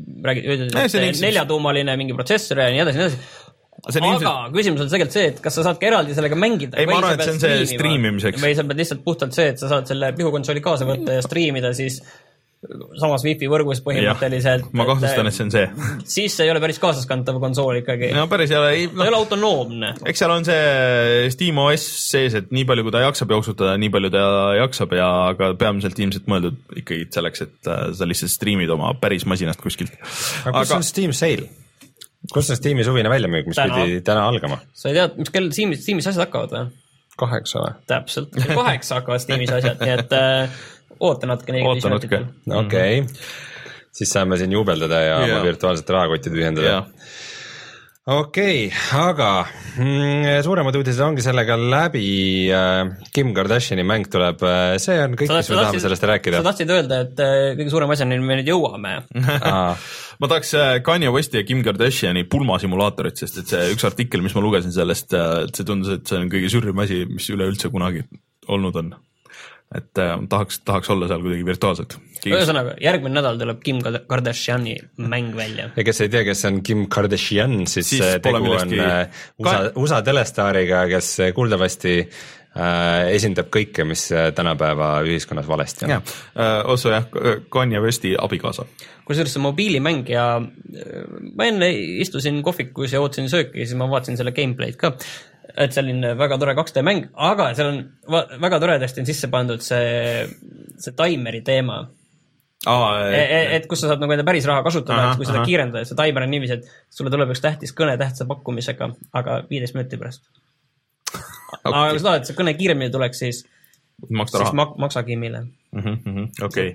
neljatuumaline mingi protsessor ja nii edasi, nii edasi. Aga ilmselt... küsimus on tegelikult see, et kas sa saad ka eraldi sellega mängida ei, ma arvan, et see on see streamimiseks. Või sa pead lihtsalt puhtalt see, et sa saad selle pihukonsooli kaasa võtta ja streamida siis samas Wi-Fi võrgus põhimõtteliselt. Ma kahtlustan, et see on see. Siis see ei ole päris kaasaskantav konsool ikkagi. No päris ei ole. Ei, no, ta ei ole autonoomne. Eks seal on see SteamOS sees, et nii palju, kui ta jaksab jooksutada, nii palju ta jaksab ja aga peamiselt ilmselt mõeldud ikkagi selleks, et sa lihtsalt streamid oma päris masinast kuskilt. Aga kus aga... on Steam Sale? Kus on Steam'i suvine väljamüük, mis täna. Pidi täna algama? Sa ei tea, mis kell Steam'is, Steam'is asjad hakkavad või? Kaheksa või? Täpselt. Kaheksa hakkavad Steam'is asjad, nii et oota natuke. Oota natuke. Okei. Okay. Siis saame siin juubeldada ja yeah. oma virtuaalset rahakotti tühjendada. Yeah. Okei, okay, aga mm, suuremad uudised ongi sellega läbi. Kim Kardashiani mäng tuleb. See on kõik, mis me tahame sellest rääkida. Sa tahtsid öelda, et kõige suurem asja me nüüd jõuame. Ma tahaks Kanye Westi ja Kim Kardashiani pulmasimulaatorit, sest et see üks artikkel, mis ma lugesin sellest, see tundus, et see on kõige sürrim asi, mis üleüldse kunagi olnud on. Et äh, tahaks, tahaks olla seal kuidagi virtuaalselt. Ühesõnaga, järgmine nädal tuleb Kim Kardashiani mäng välja. Ja kes ei tea, kes on Kim Kardashian, siis, siis tegu on U S A, U S A telestaariga, kes kuuldavasti äh, esindab kõike, mis tänapäeva ühiskonnas valesti on. Ja, äh, osu jah, Kanye Westi abikaasa. Kusjuures see mobiilimäng ja ma enne istusin kohvikus ja ootasin sööki, siis ma vaatasin selle gameplay'd ka. Et selline väga tore kaks D mäng, aga seal on väga toredasti on sisse pandud see, see timeri teema. Aa, et, et, et kus sa saad nagu enda päris raha kasutada, aha, et kui seda kiirendada, see timer on niiviisi, et sulle tuleb üks tähtis kõne tähtsa pakkumisega, aga viieteist minuti pärast. Okay. Aga kui sa tahad, et see kõne kiiremini tuleks, siis, siis mak- maksa Kimile. Okei.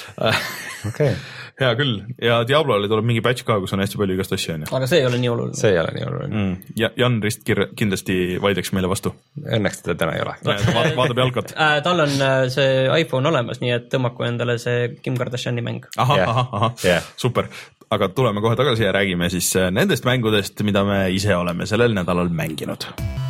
Okay. Hea küll. Ja Diablole tuleb mingi patch ka, kus on hästi palju igast asju. Aga see ei ole nii oluline. See ei ole nii oluline. Mm. Ja Jan Rist kir- kindlasti vaidleks meile vastu. Õnneks teda täna ei ole. Vaatab, vaatab jalkat. Äh, tal on see iPhone olemas, nii et tõmmaku endale see Kim Kardashiani mäng. Aha, yeah. aha, aha. Yeah. Super. Aga tuleme kohe tagasi ja räägime siis nendest mängudest, mida me ise oleme sellel nädalal mänginud.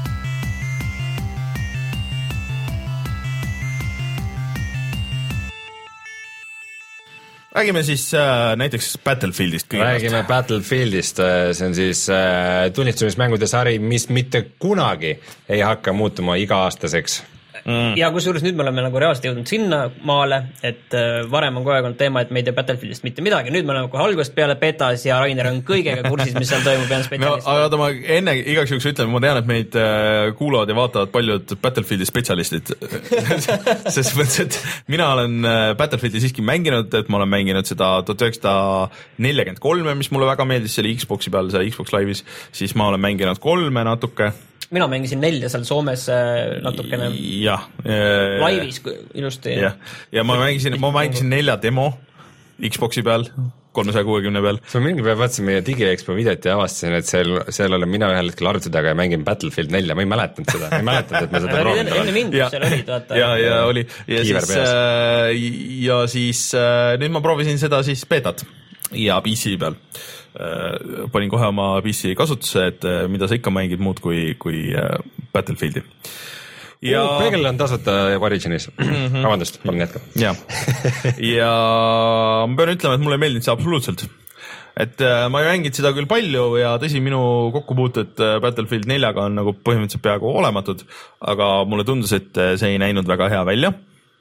Räägime siis äh, näiteks Battlefieldist. Räägime Battlefieldist, see on siis äh, tunnistamismängude sari, mis mitte kunagi ei hakka muutuma iga-aastaseks. Mm. Ja kusjuures nüüd me oleme nagu reaalselt jõudnud sinna maale, et äh, varem on kogu aeg olnud teema, et me ei tea Battlefieldist mitte midagi. Nüüd me oleme kohe algusest peale betas ja Rainer on kõigega kursis, mis seal toimub. No, aga ma enne igaks juhuks ütlen, ma tean, et meid äh, kuulavad ja vaatavad paljud Battlefieldi spetsialistid. Sest mõttes, et mina olen äh, Battlefieldi siiski mänginud, et ma olen mänginud seda tuhat üheksasada nelikümmend kolm, mis mulle väga meeldis, see oli Xboxi peal, see Xbox Live'is, siis ma olen mänginud kolme natuke. Mina mängisin nelja seal Soomes natukene ja, äh, laivis ilusti. Ja, ja ma mängisin, ma mängisin nelja demo Xboxi peal, kolmesaja kuuekümne peal. Ma mingi päev vaatasin meie DigiExpo videot ja avastasin, et seal, seal olen mina ühel hetkel arvuti taga ja mängin Battlefield nelja, ma ei mäletanud seda, ma ei mäletanud, et me seda proovinud olen. Enne mind seal oli vaata. Ja, ja oli. Ja Kiiver siis, äh, ja siis äh, nüüd ma proovisin seda siis betat ja P C peal. Uh, panin kohe oma P C kasutuse, et uh, mida sa ikka mängid muud kui, kui uh, Battlefieldi. Ja uh, Peegel on tasuta Originis. Mm-hmm. Vabandust, palun jätka. Ja. ja ma pean ütlema, et mulle ei meeldinud see absoluutselt. Et uh, ma ei mänginud seda küll palju ja tõsi, minu kokkupuuted uh, Battlefield neljaga on nagu põhimõtteliselt peaaegu olematud, aga mulle tundus, et see ei näinud väga hea välja.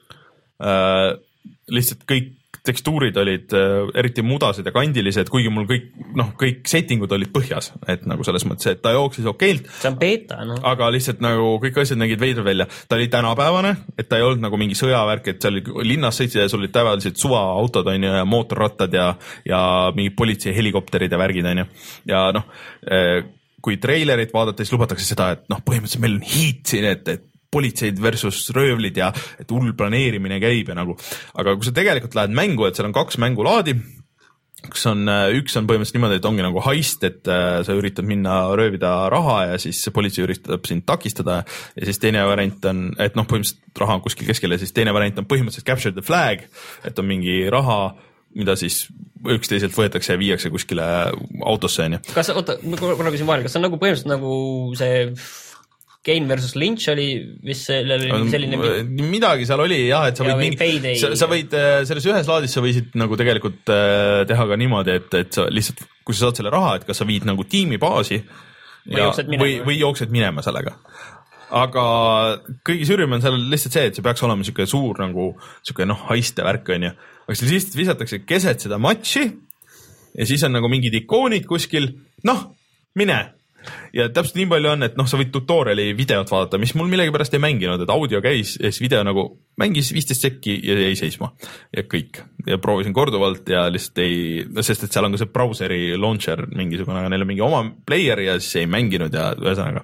Uh, lihtsalt kõik tekstuurid olid äh, eriti mudased ja kandilised, kuigi mul kõik, noh, kõik settingud olid põhjas, et nagu selles mõttes, et ta jooksis okeilt. See on beta, noh. Aga lihtsalt nagu kõik asjad nägid veidra välja. Ta oli tänapäevane, et ta ei olnud nagu mingi sõjavärk, et seal linnas sõitsid ja sul olid täievalised suvaautod on ju, ja mootorrattad ja, ja mingid politsei helikopterid ja värgid on ju. Ja noh, kui treilerit vaadata, siis lubatakse seda, et noh, põhimõtteliselt meil on hiit siin, et, et politseid versus röövlid ja et hull planeerimine käib ja nagu, aga kui sa tegelikult lähed mängu, et seal on kaks mängulaadi, kus on, üks on põhimõtteliselt niimoodi, et ongi nagu heist, et sa üritad minna röövida raha ja siis politsei üritab sind takistada ja siis teine variant on, et noh, põhimõtteliselt raha on kuskil keskel ja siis teine variant on põhimõtteliselt capture the flag, et on mingi raha, mida siis üksteiselt võetakse ja viiakse kuskile autosse. Kas, oota, ma korra küsin vahel, kas see on nagu põhimõtteliselt nagu see Kane versus Lynch oli vist selline midagi seal oli jah, et sa võid, mingi, sa, sa võid selles ühes laadis sa võisid nagu tegelikult teha ka niimoodi, et, et sa lihtsalt, kui sa saad selle raha, et kas sa viid nagu tiimi baasi või, ja, jooksed või, või jooksed minema sellega. Aga kõige sürvim on seal lihtsalt see, et see peaks olema niisugune suur nagu niisugune noh, haiste värk on ju. Aga siis lihtsalt visatakse keset seda matši ja siis on nagu mingid ikoonid kuskil, noh, mine. Ja täpselt nii palju on, et noh, sa võid tutoriali videot vaadata, mis mul millegipärast ei mänginud, et audio käis ja siis video nagu mängis viisteist sekki ja jäi seisma ja kõik. Ja proovisin korduvalt ja lihtsalt ei, sest et seal on ka see browseri launcher mingisugune, aga neil on mingi oma player ja siis ei mänginud ja ühesõnaga.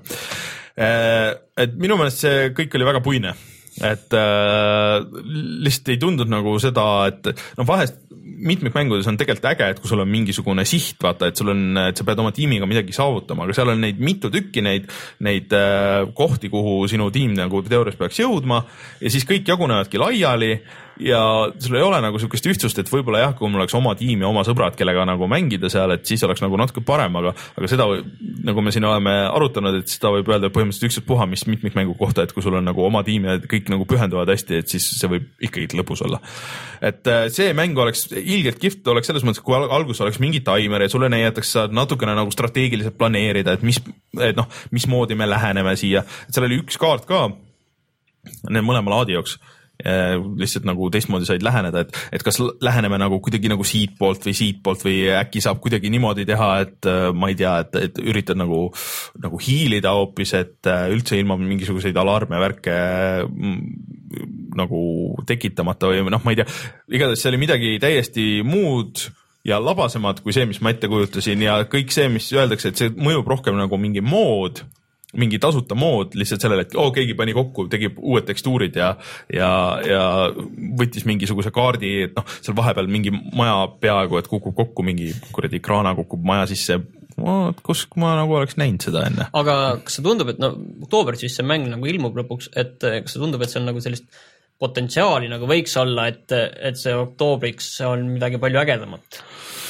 Et minu meelest see kõik oli väga puine. Et äh, lihtsalt ei tundnud nagu seda, et no vahest mitmikmängudes on tegelikult äge, et kui sul on mingisugune siht, vaata, et sul on, et sa pead oma tiimiga midagi saavutama, aga seal on neid mitu tükki neid, neid äh, kohti, kuhu sinu tiim nagu teoorias peaks jõudma ja siis kõik jagunevadki laiali ja sul ei ole nagu sukest ühtsust, et võib-olla jah, kui mul oleks oma tiim ja oma sõbrad, kellega nagu mängida seal, et siis oleks nagu natuke parem, aga, aga seda, nagu me siin oleme arutanud, et seda võib öelda põhimõtteliselt üksus puha, mis mitmikmängu kohta, et kui sul on nagu oma tiim ja kõik nagu pühenduvad hästi, et siis see võib ikkagi lõpus olla. Et see mäng oleks ilgelt kihvt, oleks selles mõttes, kui alguses oleks mingi taimer ja sulle näidatakse, saad natukene nagu strateegiliselt planeerida, et mis, et noh, mismoodi me läheneme siia, et seal oli üks kaart ka, need mõlema laadi jooks, lihtsalt nagu teistmoodi said läheneda, et, et kas läheneme nagu kuidagi nagu siit poolt või siit poolt või äkki saab kuidagi niimoodi teha, et ma ei tea, et, et üritad nagu, nagu hiilida hoopis, et üldse ilma mingisuguseid alarme värke nagu tekitamata või noh, ma ei tea, igatahes see oli midagi täiesti muud ja labasemad kui see, mis ma ette kujutasin ja kõik see, mis öeldakse, et see mõjub rohkem nagu mingi mood, mingi tasuta mood lihtsalt sellele, et oo, keegi pani kokku, tegi uued tekstuurid ja, ja, ja võttis mingisuguse kaardi, et noh, seal vahepeal mingi maja peaaegu, et kukub kokku mingi kuradi kraana kukub maja sisse. Kus ma nagu oleks näinud seda enne. Aga kas see tundub, et no oktoobris siis see mäng nagu ilmub lõpuks, et kas see tundub, et see on nagu sellist potentsiaali nagu võiks olla, et, et see oktoobriks on midagi palju ägedamat?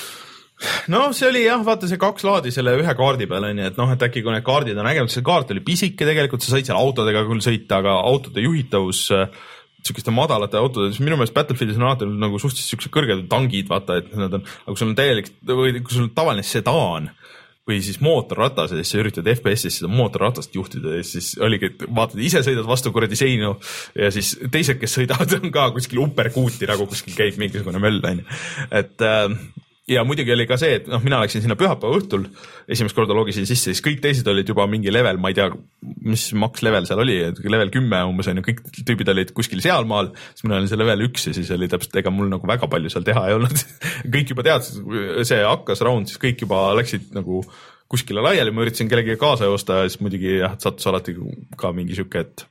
No see oli jah, vaata see kaks laadi selle ühe kaardi peal on, et noh, et äkki kui need kaardid on ägemad, see kaart oli pisike tegelikult, sa said seal autodega küll sõita, aga autode juhitavus sükeste madalate autode, minu meelest Battlefieldis on alati nagu suhteliselt sükse kõrged tangid, vaata, et nad on, aga kui sul on täielik, või kui sul on tavaline sedaan või siis mootorratas ja siis sa üritad F P S-is seda mootorratast juhtida ja siis oligi, et vaatad, ise sõidad vastu kuradi seinu ja siis teised, kes sõidavad, on ka kuskil upperkuuti, nagu kuskil käib mingisugune möll, on. Et äh, ja muidugi oli ka see, et noh, mina läksin sinna pühapäeva õhtul, esimest korda logisin sisse, siis kõik teised olid juba mingi level, ma ei tea, mis maks level seal oli, level kümme umbes on ju, kõik tüübid olid kuskil sealmaal, siis mina olin see level üks ja siis oli täpselt, ega mul nagu väga palju seal teha ei olnud. Kõik juba teadsid, see hakkas round, siis kõik juba läksid nagu kuskile laiali, ma üritasin kellegi kaasa joosta ja siis muidugi jah, sattus alati ka mingi süke, et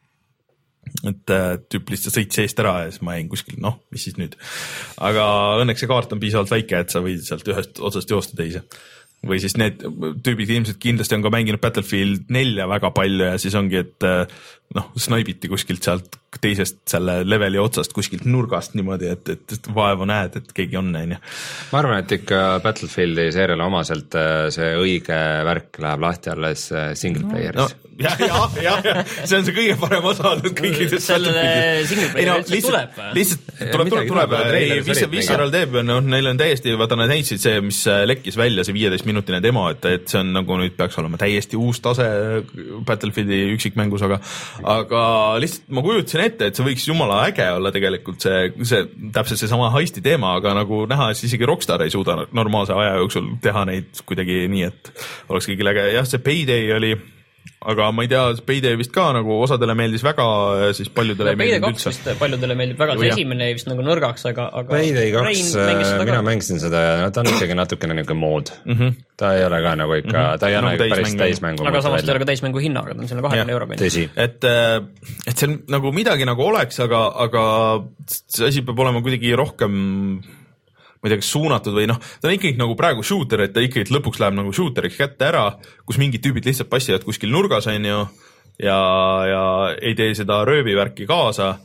et tüüp lihtsalt sõit seest ära ja siis ma jäin kuskil, noh, mis siis nüüd. Aga õnneks see kaart on piisavalt väike, et sa võid sealt ühest otsast joosta teise. Või siis need tüübid ilmselt kindlasti on ka mänginud Battlefield nelja väga palju ja siis ongi, et noh, snaibiti kuskilt sealt teisest selle leveli otsast kuskilt nurgast niimoodi, et, et, et vaeva näed, et keegi on näin. Ma arvan, et ikka Battlefieldi seeriale omaselt see õige värk läheb lahti alles single player'is. No, jah, jah, jah, ja. See on see kõige parem osa olnud kõigidest. Selle single player üldse tuleb? Lihtsalt tuleb, tuleb, tuleb. Ei, Visceral teeb, no neil on täiesti, vaata nad näitsid see, mis lekkis välja, see viieteist minutine demo, et, et see on nagu nüüd peaks olema täiesti uus tase Battlefieldi üksikmängus, aga, aga lihtsalt ma kujutasin ette, et see võiks jumala äge olla tegelikult see, see täpselt see sama heisti teema, aga nagu näha, et siis isegi Rockstar ei suuda normaalse aja jooksul teha neid kuidagi nii, et oleks kõigil äge. Jah, see Payday oli, aga ma ei tea, Payday vist ka nagu osadele meeldis väga, siis paljudele no, ei meeldinud üldse. Payday kaks paljudele meeldib väga, see esimene vist nagu nõrgaks, aga, aga Payday kaks, mina mängisin seda ja no, ta on ikkagi natukene niisugune mood. Mm -hmm. Ta ei ole ka nagu ikka, mm -hmm. ta ei ole no, päris täismängu. Aga samast ei ole ka täismängu hinnaga, ta on selle kahekümne euro peal. Et, et see nagu midagi nagu oleks, aga, aga see asi peab olema kuidagi rohkem ma ei tea, kas suunatud või noh, ta on ikkagi nagu praegu shooter, et ta ikkagi lõpuks läheb nagu shooteriks kätte ära, kus mingid tüübid lihtsalt passivad kuskil nurgas, on ju, ja, ja ei tee seda röövivärki kaasa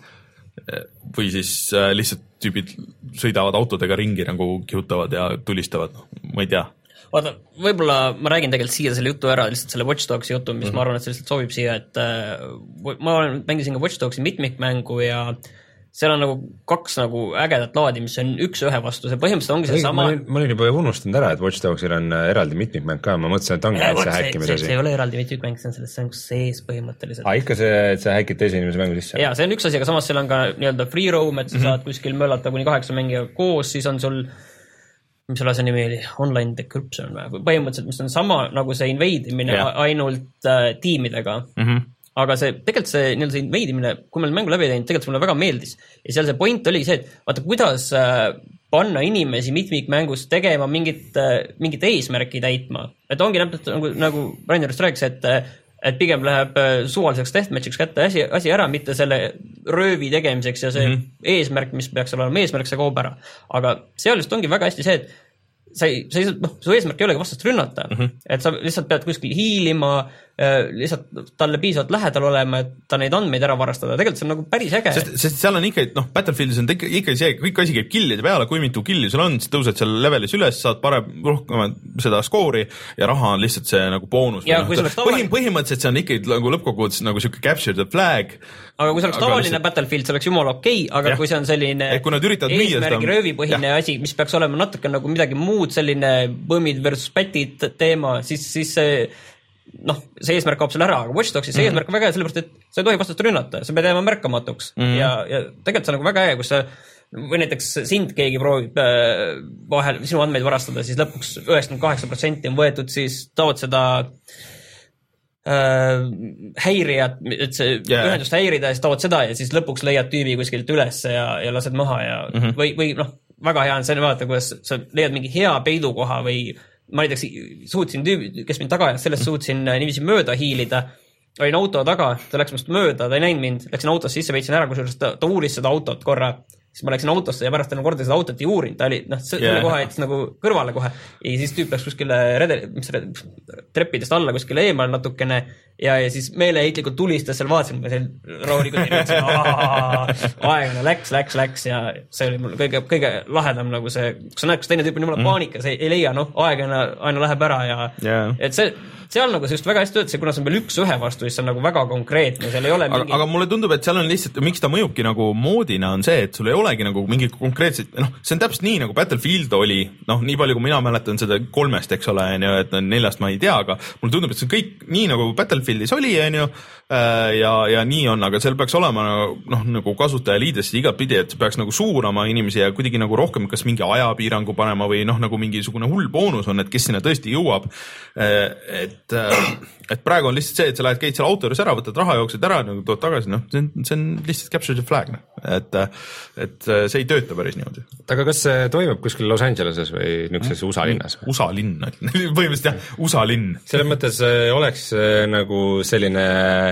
või siis lihtsalt tüübid sõidavad autodega ringi nagu kihutavad ja tulistavad, ma ei tea. Vaata, võib-olla ma räägin tegelikult siia selle jutu ära, lihtsalt selle Watch Dogsi jutu, mis mm-hmm. ma arvan, et see lihtsalt sobib siia, et äh, ma mängisin ka Watch Dogsi mitmikmängu ja seal on nagu kaks nagu ägedat laadi, mis on üks ühe vastu, see põhimõtteliselt ongi see sama. Ma olin juba unustanud ära, et Watch Dogsil on eraldi mitmikmäng ka, ma mõtlesin, et ongi see häkkimise asi. See ei ole eraldi mitmikmäng, see on selles sängus sees põhimõtteliselt. Aa, ikka see, et sa häkid teise inimese mängu sisse? Jaa, see on üks asi, aga samas seal on ka nii-öelda free roam, et sa mm-hmm. saad kuskil möllata kuni kaheksa mängiga koos, siis on sul mis selle asja nimi oli, online decryption või põhimõtteliselt, mis on sama nagu see inveidimine yeah. ainult äh, tiimidega. Mm-hmm. Aga see, tegelikult see, nii-öelda see inveidimine, kui meil mängu läbi teinud, tegelikult mulle väga meeldis. Ja seal see point oli see, et vaata, kuidas äh, panna inimesi mitmikmängus tegema mingit, äh, mingit eesmärki täitma. Et ongi näpselt, nagu, nagu Rainer just rääkis, et, et pigem läheb äh, suvaliseks deathmatchiks kätte asi, asi ära, mitte selle röövi tegemiseks ja see mm-hmm. eesmärk, mis peaks olema eesmärk, see kaob ära. Aga seal just ongi väga hästi see, et sa ei, sa ei, noh, su eesmärk ei olegi vastast rünnata, mm-hmm. et sa lihtsalt pead kuskil hiilima, lihtsalt talle piisavalt lähedal olema, et ta neid andmeid ära varastada, tegelikult see on nagu päris äge. Sest, sest seal on ikka, noh, Battlefieldis on ikka, ikka see, kõik asi käib killide peale, kui mitu killi sul on, siis tõused seal levelis üles, saad parem rohkem seda skoori ja raha on lihtsalt see nagu boonus. Ja, no, tavaline... Põhim, põhimõtteliselt see on ikkagi nagu lõppkokkuvõttes nagu siuke capture the flag. Aga kui see oleks tavaline lihtsalt... Battlefield, see oleks jumala okei, okay, aga ja. Kui see on selline eesmärgi röövipõhine ja. Asi, mis peaks olema natuke nagu midagi muud, selline põmmid versus pätid teema, siis, siis see noh, see eesmärk kaob seal ära, aga Watch Dogsis see mm-hmm. eesmärk on väga hea, sellepärast, et sa ei tohi vastast rünnata, sa pead jääma märkamatuks mm-hmm. ja, ja tegelikult see on nagu väga hea, kus sa või näiteks sind keegi proovib äh, vahel sinu andmeid varastada, siis lõpuks üheksakümmend kaheksa protsenti on võetud, siis taod seda äh, häirijat, et see yeah. ühendust häirida ja siis taod seda ja siis lõpuks leiad tüübi kuskilt üles ja, ja lased maha ja mm-hmm. või, või noh, väga hea on see vaadata, kuidas sa leiad mingi hea peidukoha või ma näiteks suutsin tüübi, kes mind taga ajas, sellest suutsin niiviisi mööda hiilida, olin auto taga, ta läks must mööda, ta ei näinud mind, läksin autosse sisse, veitsin ära, kusjuures ta, ta uuris seda autot korra, siis ma läksin autosse ja pärast enam korda seda autot ei uurinud, ta oli, noh, selle yeah. kohe jättis nagu kõrvale kohe ja siis tüüp läks kuskile rede, mis rede, treppidest alla kuskile eemal natukene ja, ja siis meeleheitlikult tulistas seal, vaatasin, ma seal rahulikult aegane läks, läks, läks ja see oli mul kõige, kõige lahedam nagu see, kus sa näed, kus teine tüüp on jumala mm. paanikas, ei, ei leia, noh, aegana aina läheb ära ja yeah. et see seal nagu see just väga hästi töötas, kuna see on veel üks ühe vastu, siis see on nagu väga konkreetne, seal ei ole mingi... Aga, aga mulle tundub, et seal on lihtsalt, miks ta mõjubki nagu moodina on see, et sul ei olegi nagu mingi konkreetselt, noh, see on täpselt nii nagu Battlefield oli, noh, nii palju kui mina mäletan seda kolmest, eks ole, et neljast ma ei tea, aga mulle tundub, et see on kõik nii nagu Battlefieldis oli, on ju, ja, ja nii on, aga seal peaks olema noh, nagu kasutajaliidesse igat pidi, et peaks nagu suurama inimesi ja kuidagi nagu rohkem kas mingi ajapiirangu panema või noh, nagu mingisugune hull boonus on, et kes sinna tõesti jõuab, et et, et praegu on lihtsalt see, et sa lähed käid seal auto juures ära, võtad raha, jooksed ära, nagu tood tagasi, noh, see on, see on lihtsalt capture the flag, noh, et, et see ei tööta päris niimoodi. Aga kas see toimub kuskil Los Angeleses või niisuguses U S A linnas? U S A linn, põhimõtteliselt jah, U S A linn. Selles mõttes oleks nagu selline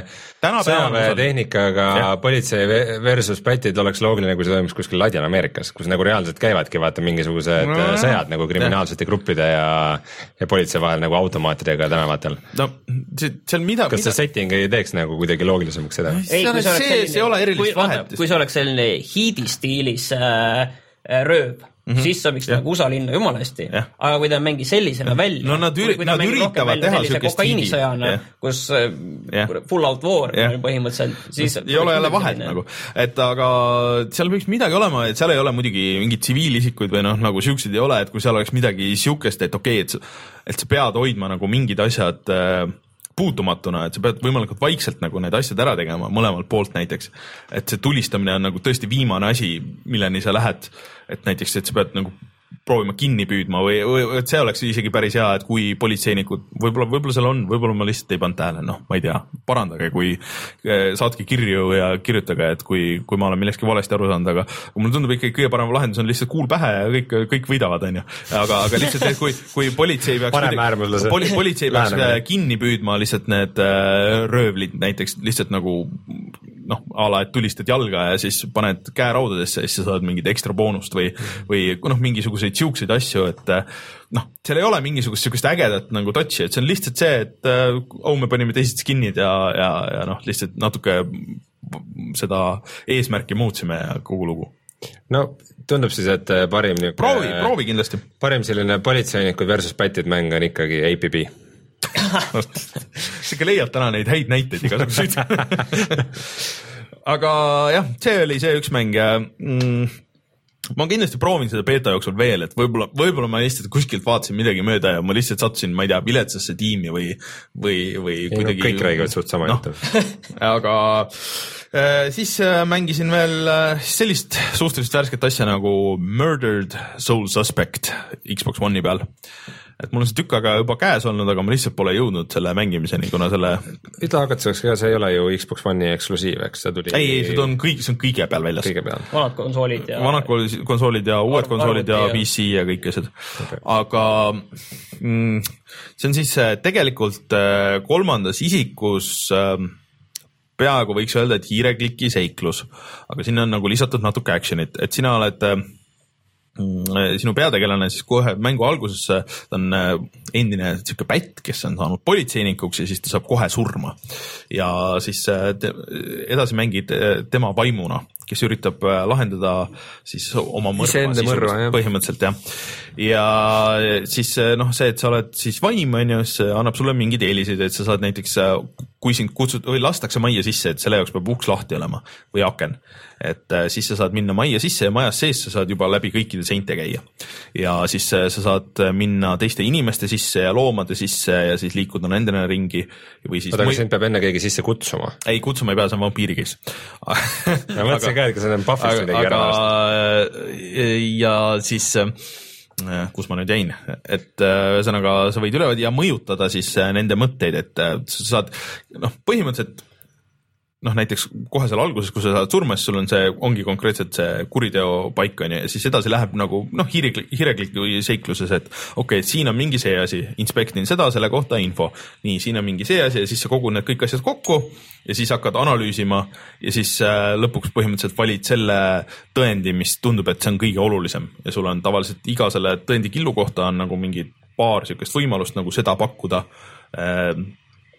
sõjaväetehnikaga politsei versus pätid oleks loogiline, kui see toimus kuskil Ladina-Ameerikas, kus nagu reaalselt käivadki vaata mingisugused no, sõjad nagu kriminaalsete gruppide ja, ja politsei vahel nagu automaatidega tänavatel. No, see, see mida, kas see mida... setting ei teeks nagu kuidagi loogilisemaks seda? Ei, see, see, selline, see ei ole erilist vahet. Kui see oleks selline hiidistiilis äh, rööv, mm-hmm. siis sobiks nagu U S A linna jumala hästi. Ja. Aga kui ta mängi sellisena välja, no, nad, üri, nad üritavad teha sükest kokaiinisõjana, kus ja. Full out war ja. Põhimõtteliselt, siis ei ole jälle vahet nagu, et aga seal võiks midagi olema, et seal ei ole muidugi mingid tsiviilisikuid või noh, nagu siuksed ei ole, et kui seal oleks midagi siukest, et okei, okay, et, et sa pead hoidma nagu mingid asjad äh, puutumatuna, et sa pead võimalikult vaikselt nagu need asjad ära tegema mõlemalt poolt näiteks, et see tulistamine on nagu tõesti viimane asi, milleni sa lähed, et näiteks, et sa pead nagu proovima kinni püüdma või, või et see oleks isegi päris hea, et kui politseinikud, võib-olla, võib-olla seal on, võib-olla ma lihtsalt ei pannud tähele, noh, ma ei tea, parandage, kui saatke kirju ja kirjutage, et kui, kui ma olen millestki valesti aru saanud, aga mulle tundub ikkagi kõige parem lahendus on lihtsalt kuul pähe ja kõik, kõik võidavad, on ju. Aga, aga lihtsalt, et kui, kui politsei peaks, poli, politsei peaks kinni püüdma lihtsalt need röövlid näiteks lihtsalt nagu noh, a la, et tulistad jalga ja siis paned käe raudadesse ja siis sa saad mingit ekstra boonust või, või noh, mingisuguseid siukseid asju, et noh, seal ei ole mingisugust siukest ägedat nagu touchi, et see on lihtsalt see, et oh, me panime teised skin'id ja, ja, ja noh, lihtsalt natuke seda eesmärki muutsime ja kogu lugu. No tundub siis, et parim niuke, proovi, proovi kindlasti. Parim selline politseinikud versus pätid mäng on ikkagi A P B. sa ikka leiad täna neid häid näiteid igasuguseid. Aga jah, see oli see üks mäng ja mm, ma kindlasti proovin seda beeta jooksul veel, et võib-olla, võib-olla ma lihtsalt kuskilt vaatasin midagi mööda ja ma lihtsalt sattusin, ma ei tea, viletsasse tiimi või, või, või ei, kuidagi. No, kõik räägivad suht sama no. juttu. Aga äh, siis äh, mängisin veel äh, sellist suhteliselt värsket asja nagu Murdered Soul Suspect Xbox One'i peal. Et mul on see tükk aga juba käes olnud, aga ma lihtsalt pole jõudnud selle mängimiseni, kuna selle ütle hakatuseks ka, see ei ole ju Xbox One'i eksklusiiv, eks see tuli. Ei, ei, see on kõik, see on kõige peal väljas. Kõige peal. Vanad konsoolid ja vanad konsoolid ja uued konsoolid ja P C ja kõik asjad. Okay. Aga mm, see on siis tegelikult kolmandas isikus peaaegu võiks öelda, et hiirekliki seiklus, aga sinna on nagu lisatud natuke actionit, et sina oled sinu peategelane siis kohe mängu alguses ta on endine siuke pätt, kes on saanud politseinikuks ja siis ta saab kohe surma ja siis te, edasi mängid tema vaimuna, kes üritab lahendada siis oma mõrva mõrva, põhimõtteliselt jah. Ja siis noh, see, et sa oled siis vaim, on ju, see annab sulle mingid eeliseid, et sa saad näiteks, kui sind kutsud või lastakse majja sisse, et selle jaoks peab uks lahti olema või aken, et siis sa saad minna majja sisse ja majas sees sa saad juba läbi kõikide seinte käia ja siis sa saad minna teiste inimeste sisse ja loomade sisse ja siis liikuda nendena ringi või siis oota, kas sind peab enne keegi sisse kutsuma? Ei, kutsuma ei pea, see on vampiirikiis. ma mõtlesin ka, et kas see on Buffist midagi ära vast. Ja siis kus ma nüüd jäin, et ühesõnaga sa võid üle ja mõjutada siis nende mõtteid, et sa saad noh, põhimõtteliselt noh, näiteks kohe seal alguses, kui sa saad surma, siis sul on see, ongi konkreetselt see kuriteo paik on ja siis edasi läheb nagu noh, hiireklik seikluses, et okei, okay, siin on mingi see asi, inspektin seda, selle kohta info, nii, siin on mingi see asi ja siis sa kogud need kõik asjad kokku ja siis hakkad analüüsima ja siis äh, lõpuks põhimõtteliselt valid selle tõendi, mis tundub, et see on kõige olulisem ja sul on tavaliselt iga selle tõendi killu kohta on nagu mingi paar siukest võimalust nagu seda pakkuda äh,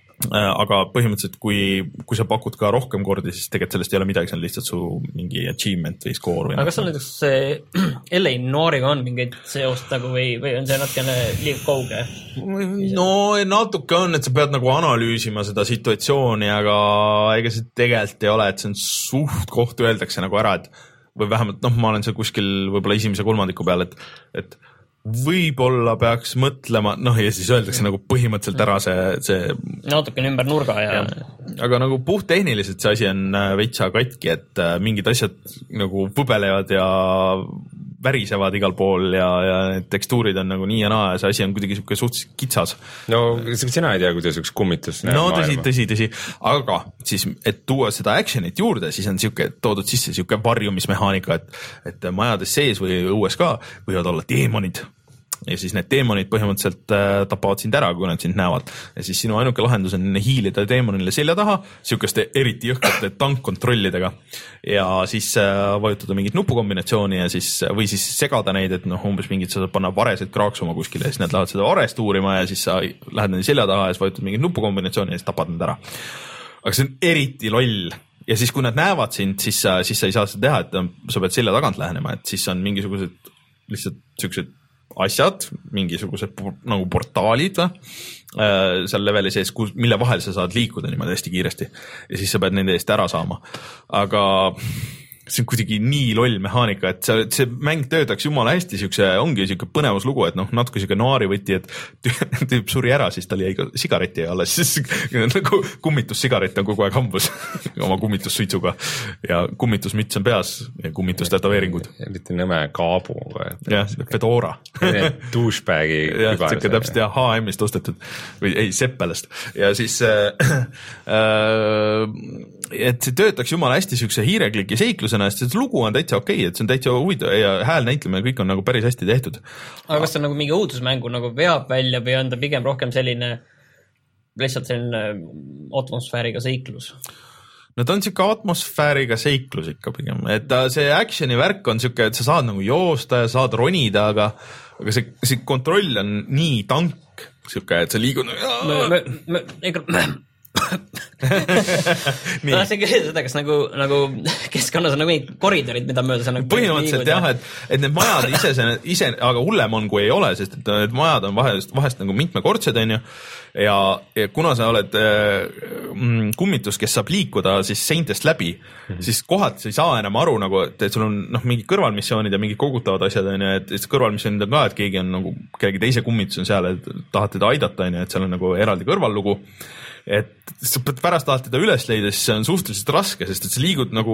aga põhimõtteliselt, kui, kui sa pakud ka rohkem kordi, siis tegelikult sellest ei ole midagi, see on lihtsalt su mingi achievement või score. Aga kas on näiteks see L A Noiriga on mingeid seost nagu või, või on see natukene liiga kauge? No natuke on, et sa pead nagu analüüsima seda situatsiooni, aga ega see tegelikult ei ole, et see on suht kohtu öeldakse nagu ära, et või vähemalt noh, ma olen seal kuskil võib-olla esimese kolmandiku peal, et, et võib-olla peaks mõtlema, noh ja siis öeldakse nagu põhimõtteliselt ära see, see natukene ümber nurga ja, ja. Aga nagu puht tehniliselt see asi on veitsa katki, et mingid asjad nagu võbelevad ja värisevad igal pool ja, ja need tekstuurid on nagu nii ja naa ja see asi on kuidagi siuke suhteliselt kitsas. No sina ei tea, kuidas üks kummitus no tõsi, tõsi, tõsi, aga siis, et tuua seda actionit juurde, siis on siuke toodud sisse siuke varjumismehaanika, et, et majades sees või õues ka võivad olla teemonid ja siis need teemonid põhimõtteliselt äh, tapavad sind ära, kui nad sind näevad ja siis sinu ainuke lahendus on hiilida teemonile selja taha, siukeste eriti jõhkrate tankkontrollidega ja siis äh, vajutada mingit nupukombinatsiooni ja siis, või siis segada neid, et noh, umbes mingid sa saad panna varesed kraaksuma kuskile ja siis nad lähevad seda varest uurima ja siis sa lähed nende selja taha ja siis vajutad mingit nupukombinatsiooni ja siis tapad nad ära. Aga see on eriti loll ja siis kui nad näevad sind, siis sa, siis sa ei saa seda teha, et sa pead selja tagant lähenema, et siis on mingisugused lihtsalt siuksed asjad, mingisugused nagu portaalid või, seal leveli sees, mille vahel sa saad liikuda niimoodi hästi kiiresti ja siis sa pead nende eest ära saama. Aga see on kuidagi nii loll mehaanika, et see, see mäng töötaks jumala hästi, siukse, ongi siuke põnevus lugu, et noh, natuke siuke noari võti, et tüüp suri ära, siis tal jäi ka sigareti alles, siis nagu kummitussigaret on kogu aeg hambus oma kummitussuitsuga ja kummitusmüts on peas ja kummitustätoveeringud. Eriti nõme kaabu. jah, fedora. Douchebagi. jah, siuke täpselt ja H M-ist ostetud või ei, Seppelest ja siis äh, et see töötaks jumala hästi siukse hiirekliki seiklusena, sest see lugu on täitsa okei, et see on täitsa huvitav ja hääl näitlemine kõik on nagu päris hästi tehtud. Aga kas see on nagu mingi õudusmängu nagu veab välja või on ta pigem rohkem selline lihtsalt selline atmosfääriga seiklus? no ta on siuke atmosfääriga seiklus ikka pigem, et ta, see action'i värk on siuke, et sa saad nagu joosta ja saad ronida, aga, aga see, see kontroll on nii tank siuke, et sa liigud tahtsin küsida seda, kas nagu, nagu keskkonnas on nagu mingid koridorid, mida mööda sa nagu põhimõtteliselt jah, et, et need majad ise, ise, aga hullem on, kui ei ole, sest et need majad on vahest, vahest nagu mitmekordsed, on ju, ja, ja kuna sa oled äh, kummitus, kes saab liikuda siis seintest läbi, mm-hmm. siis kohati sa ei saa enam aru nagu, et, et sul on noh, mingi kõrvalmissioonid ja mingid kogutavad asjad, on ju, et, et kõrvalmissioonid on ka, et keegi on nagu, kellegi teise kummitus on seal, et tahad teda aidata, on ju, et seal on nagu eraldi kõrvallugu, et sa pead pärast tahad teda üles leida, siis see on suhteliselt raske, sest et sa liigud nagu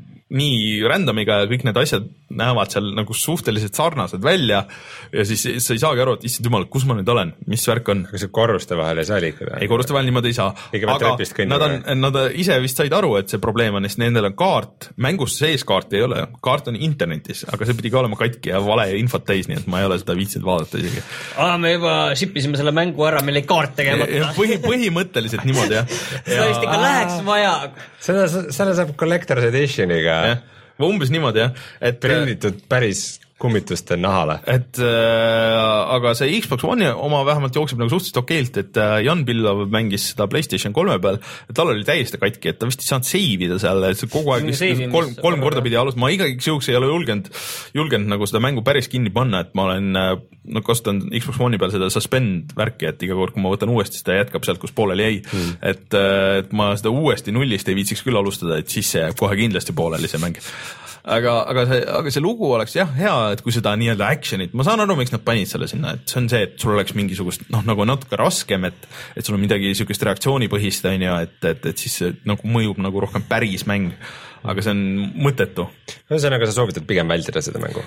nii randomiga ja kõik need asjad näevad seal nagu suhteliselt sarnased välja ja siis sa ei saagi aru, et issand jumal, kus ma nüüd olen, mis värk on. Aga see korruste vahel ei saa liikuda? Ei, korruste vahel niimoodi ei saa. Aga nad, on, nad ise vist said aru, et see probleem on, sest nendel on kaart, mängus sees kaarti ei ole, kaart on internetis, aga see pidi ka olema katki ja vale infot täis, nii et ma ei ole seda viitsinud vaadata isegi. Aa, me juba shipisime selle mängu ära, meil ei kaart tegemata. Põhi, põhimõtteliselt niimoodi, jah. Seda vist ikka läheks vaja. Seda, seda saab Collector's Editioniga. Umbes niimoodi, jah. Et, prinditud päris kummituste nahale. Et äh, aga see Xbox One oma vähemalt jookseb nagu suhteliselt okeilt, et äh, Jan Pillov mängis seda PlayStation kolme peal, et tal oli täiesti katki, et ta vist ei saanud seivida seal, et see kogu aeg vist kolm, kolm korda pidi alus, ma igaks juhuks ei ole julgenud, julgenud nagu seda mängu päris kinni panna, et ma olen äh, no, kasutan Xbox One'i peal seda suspend värki, et iga kord, kui ma võtan uuesti, seda jätkab sealt, kus pooleli jäi, mm. et, äh, et ma seda uuesti nullist ei viitsiks küll alustada, et siis see jääb kohe kindlasti pooleli see mäng. Aga, aga see, aga see lugu oleks jah hea, et kui seda nii-öelda actionit, ma saan aru, miks nad panid selle sinna, et see on see, et sul oleks mingisugust, noh, nagu natuke raskem, et, et sul on midagi niisugust reaktsioonipõhist, on ju, et, et, et siis see nagu mõjub nagu rohkem päris mäng, aga see on mõttetu. Ühesõnaga, sa soovitad pigem vältida seda mängu?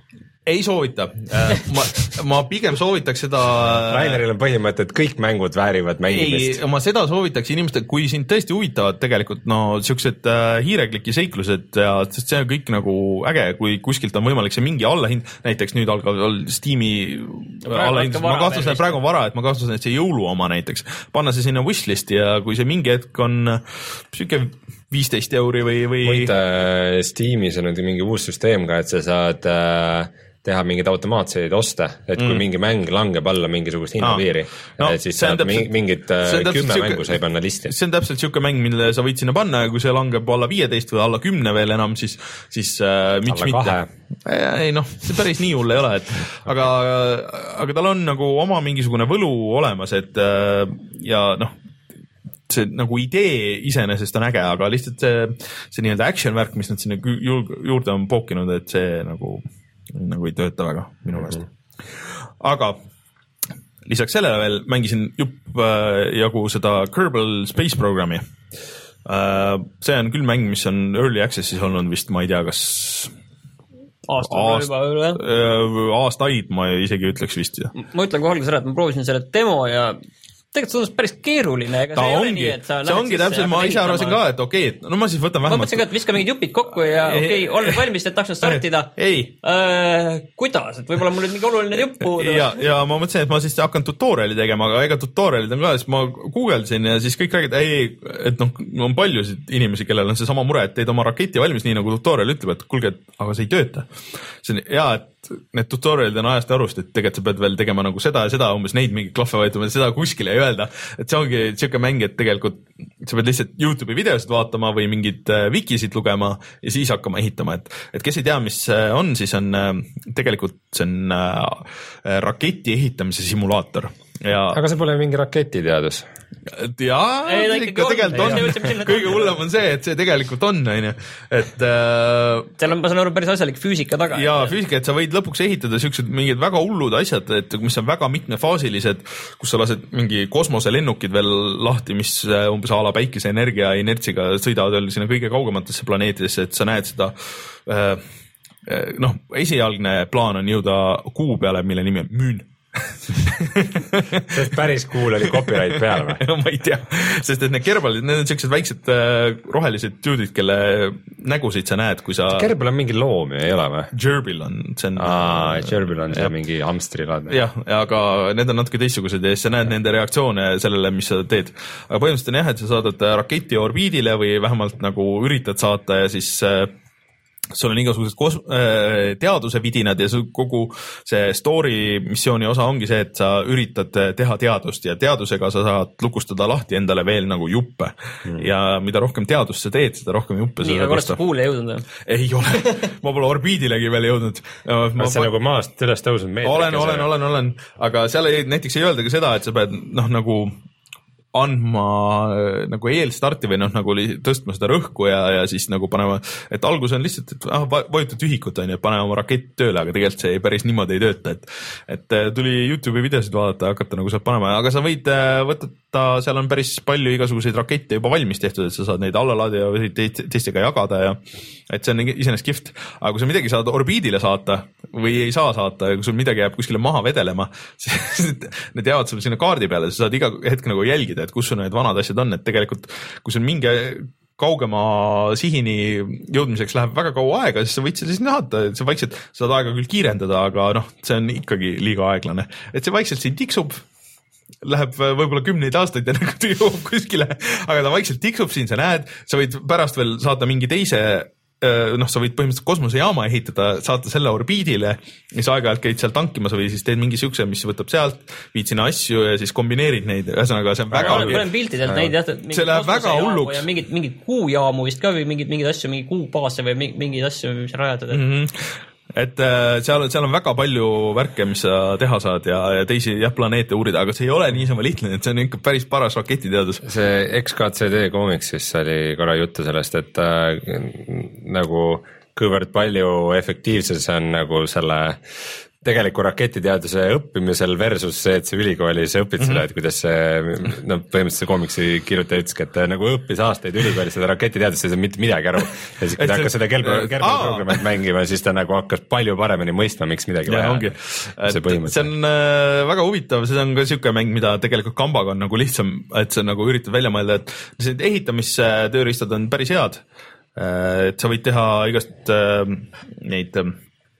Ei soovita. Ma, ma pigem soovitaks seda... Raineril on põhimõte, et kõik mängud väärivad mängimist. Ei, ma seda soovitaks inimestele, kui sind tõesti huvitavad tegelikult no siuksed äh, hiirekliki seiklused ja see on kõik nagu äge, kui kuskilt on võimalik see mingi allahind, näiteks nüüd algab Steam'i allahind, ma kahtlusen, et praegu on vara, et ma kahtlusen, et see jõulu oma näiteks, panna see sinna wishlisti ja kui see mingi hetk on siuke viisteist euri või, või... Muid äh, Steamis on mingi uus süsteem ka, et sa saad äh, teha mingeid automaatseid oste, et kui mm. mingi mäng langeb alla mingisugust hinnapiiri, no, siis saad täpselt, mingid kümme mängu sai panna listi. See on täpselt siuke mäng, mille sa võid sinna panna ja kui see langeb alla viieteist või alla kümne veel enam, siis, siis äh, miks mitte. Ei noh, see päris nii hull ei ole, et aga, aga tal on nagu oma mingisugune võlu olemas, et äh, ja noh, see nagu idee iseenesest on äge, aga lihtsalt see, see nii-öelda action värk, mis nad sinna juurde on pookinud, et see nagu nagu ei tööta väga minu käest. Mm-hmm. Aga lisaks sellele veel mängisin jupp äh, jagu seda Kerbal Space Programmi. Äh, see on küll mäng, mis on Early Access'is olnud vist, ma ei tea, kas aasta aast, juba üle. Äh, aastaid ma isegi ütleks vist. Ma ütlen kohe alguses ära, et ma proovisin selle demo ja tegelikult see tundus päris keeruline, ega ta see ei ongi, ole nii, et sa see ongi täpselt, ma ise arvasin ka, et okei, okay, no ma siis võtan vähemalt. Ma mõtlesin ka, et viska mingid jupid kokku ja okei, okay, oled valmis, et tahaks startida. Ei. Äh, kuidas, et võib-olla mul nüüd mingi oluline jupp puudu. Ja, ja ma mõtlesin, et ma siis hakkan tutoriali tegema, aga ega tutorialid on ka, siis ma guugeldasin ja siis kõik räägid, ei, et noh, on paljusid inimesi, kellel on see sama mure, et teed oma raketi valmis, nii nagu tutorial ütleb, et kulge, aga see ei tööta. See on hea, et need tutorialid on ajast arust, et tegelikult sa pead veel tegema nagu seda ja seda, umbes neid mingi klahve võetama, seda kuskile ei öelda, et see ongi siuke mäng, et tegelikult sa pead lihtsalt YouTube'i videosid vaatama või mingid wikisid lugema ja siis hakkama ehitama, et, et kes ei tea, mis on, siis on tegelikult see on raketi ehitamise simulaator. Ja... Aga see pole mingi raketiteadus? Jaa, ei, ikka tegelikult on. Kõige hullem on see, et see tegelikult on, on ju. Et, äh, seal on, ma saan aru, päris asjalik füüsika taga. Jaa, füüsika, et sa võid lõpuks ehitada siuksed mingid väga hullud asjad, et mis on väga mitmefaasilised, kus sa lased mingi kosmoselennukid veel lahti, mis umbes a la päikese energia inertsiga sõidavad veel sinna kõige kaugematesse planeetidesse, et sa näed seda äh, noh, esialgne plaan on jõuda kuu peale, mille nimi on müün. sest päris cool oli copyright peal või? ma ei tea, sest et need kerbalid, need on siuksed väiksed äh, rohelised dude'id, kelle nägusid sa näed, kui sa kerbal on mingi loom ju, ei ole või? Gerbil on, see on aa, Gerbil on see mingi hamstrilaadne. jah, aga need on natuke teistsugused ja siis sa näed nende reaktsioone sellele, mis sa teed. aga põhimõtteliselt on jah, et sa saadad raketi orbiidile või vähemalt nagu üritad saata ja siis äh, sul on igasugused kos- äh, teaduse vidinad ja kogu see story missiooni osa ongi see, et sa üritad teha teadust ja teadusega sa saad lukustada lahti endale veel nagu juppe mm. ja mida rohkem teadust sa teed, seda rohkem juppe nii, aga oled sa kuule jõudnud? ei ole, ma pole orbiidilegi veel jõudnud. Ma sa pa... nagu maast üles tõusnud meetrikese? olen, olen, olen, olen, aga seal ei, näiteks ei öelda ka seda, et sa pead noh nagu andma nagu eelstarti või noh, nagu tõstma seda rõhku ja, ja siis nagu panema, et algus on lihtsalt, et ah, vajutad ühikut on ju, paneme oma rakett tööle, aga tegelikult see päris niimoodi ei tööta, et et tuli YouTube'i videosid vaadata ja hakata nagu sealt panema, aga sa võid võtta, seal on päris palju igasuguseid rakette juba valmis tehtud, et sa saad neid alla laadida või teistega jagada ja et see on iseenesest kihvt, aga kui sa midagi saad orbiidile saata või ei saa saata ja kui sul midagi jääb kuskile maha vedelema, siis need jäävad sul sinna kaardi peale, sa saad iga hetk nagu jälgida, et kus sul need vanad asjad on, et tegelikult kui sul mingi kaugema sihini jõudmiseks läheb väga kaua aega, siis sa võid seda siis näha, et sa vaikselt saad aega küll kiirendada, aga noh, see on ikkagi liiga aeglane, et see vaikselt siin tiksub, läheb võib-olla kümneid aastaid enne kui ta jõuab kuskile, aga ta vaikselt tiksub siin, sa näed, sa võid pärast veel saada mingi teise noh, sa võid põhimõtteliselt kosmosejaama ehitada, saata selle orbiidile ja siis aeg-ajalt käid seal tankimas või siis teed mingi siukse, mis võtab sealt, viid sinna asju ja siis kombineerid neid, ühesõnaga see on väga ma olen piltidelt neid jah, see läheb väga hulluks. Ja mingid, mingid kuujaamu vist ka või mingid, mingid asju, mingi kuubaase või mingid asju, mis rajatud. Et... Mm -hmm. et seal, seal on väga palju värke, mis sa teha saad ja, ja teisi jah, planeete uurida, aga see ei ole niisama lihtne, et see on ikka päris paras raketiteadus. See X K C D koomiksis oli korra juttu sellest, et äh, nagu kõivõrd palju efektiivsus on nagu selle tegeliku raketiteaduse õppimisel versus see, et see ülikoolis õpid mm -hmm. seda, et kuidas see, no põhimõtteliselt see koomiksi kirjutaja ütleski, et nagu õppis aastaid ülikoolis seda raketiteadust, ei saa mitte midagi aru. Ja siis kui ta hakkas seda kerbeprogrammit mängima, siis ta nagu hakkas palju paremini mõistma, miks midagi ja, vaja ongi. See, see on äh, väga huvitav, see on ka siuke mäng, mida tegelikult kambaga on nagu lihtsam, et sa nagu üritad välja mõelda, et need ehitamistööriistad on päris head, et sa võid teha igast äh, neid äh,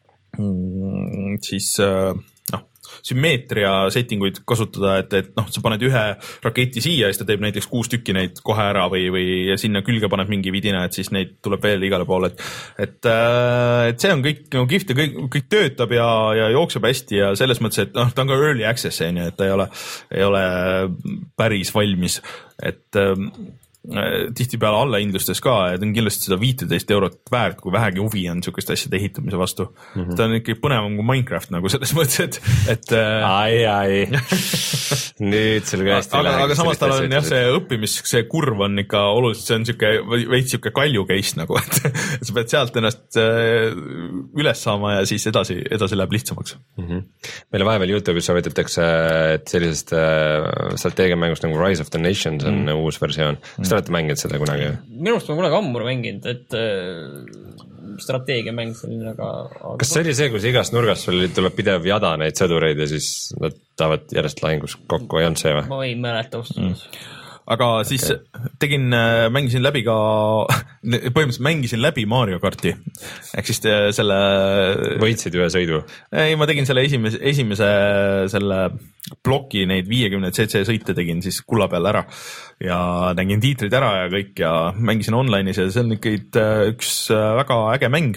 siis noh, sümmeetria settinguid kasutada, et, et noh, sa paned ühe raketi siia ja siis ta teeb näiteks kuus tükki neid kohe ära või, või sinna külge paned mingi vidina, et siis neid tuleb veel igale poole, et et, et see on kõik nagu kihvt ja kõik, kõik töötab ja, ja jookseb hästi ja selles mõttes, et noh, ta on ka early access, on ju, et ta ei ole, ei ole päris valmis, et tihtipeale allahindlustes ka, et on kindlasti seda viiteist eurot väärt, kui vähegi huvi on niisuguste asjade ehitamise vastu mm. -hmm. ta on ikkagi põnevam kui Minecraft nagu selles mõttes, et, et ai, ai. nüüd sul käest aga, aga samas tal on jah, see õppimis, see kurv on ikka oluliselt, see on niisugune veits niisugune kalju case nagu, et sa pead sealt ennast üles saama ja siis edasi, edasi läheb lihtsamaks mm. -hmm. meile vahepeal YouTube'is soovitatakse, et sellisest strateegiamängust nagu Rise of the Nations on mm. uus versioon. Kas te olete mänginud seda kunagi? Minu arust ma kunagi ammu mänginud, et äh, strateegiamäng selline, aga, aga... Kas see oli see, kus igast nurgast sul tuleb pidev jada neid sõdureid ja siis nad tahavad järjest lahingus kokku, ei olnud see või? Ma ei mäleta austus. Aga siis okay. tegin, mängisin läbi ka, põhimõtteliselt mängisin läbi Mario karti. Ehk siis selle... Võitsid ühe sõidu? Ei, ma tegin selle esimese, esimese selle ploki, neid viiekümne cc sõite tegin siis kulla peal ära. Ja nägin tiitrid ära ja kõik ja mängisin online'is ja see on ikka üks väga äge mäng.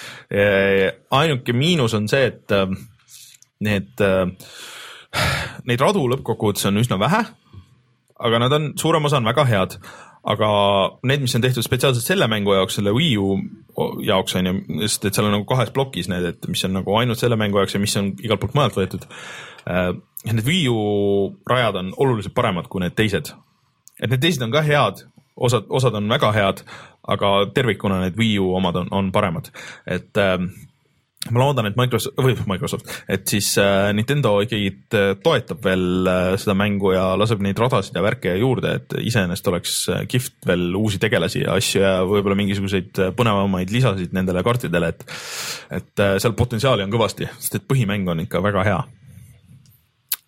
Ainuke miinus on see, et need, neid radu lõppkokkuvõttes on üsna vähe, aga nad on, suurem osa on väga head, aga need, mis on tehtud spetsiaalselt selle mängu jaoks, selle Wii U jaoks on ju, sest et seal on nagu kahes plokis need, et mis on nagu ainult selle mängu jaoks ja mis on igalt poolt mujalt võetud. Need Wii U rajad on oluliselt paremad kui need teised. Et need teised on ka head, osad, osad on väga head, aga tervikuna need Wii U omad on, on paremad. Et ma loodan, et Microsoft, või Microsoft, et siis äh, Nintendo ikkagi toetab veel äh, seda mängu ja laseb neid radasid ja värke juurde, et iseenesest oleks kihvt veel uusi tegelasi ja asju ja võib-olla mingisuguseid põnevamaid lisasid nendele kartidele, et, et äh, seal potentsiaali on kõvasti, sest et põhimäng on ikka väga hea.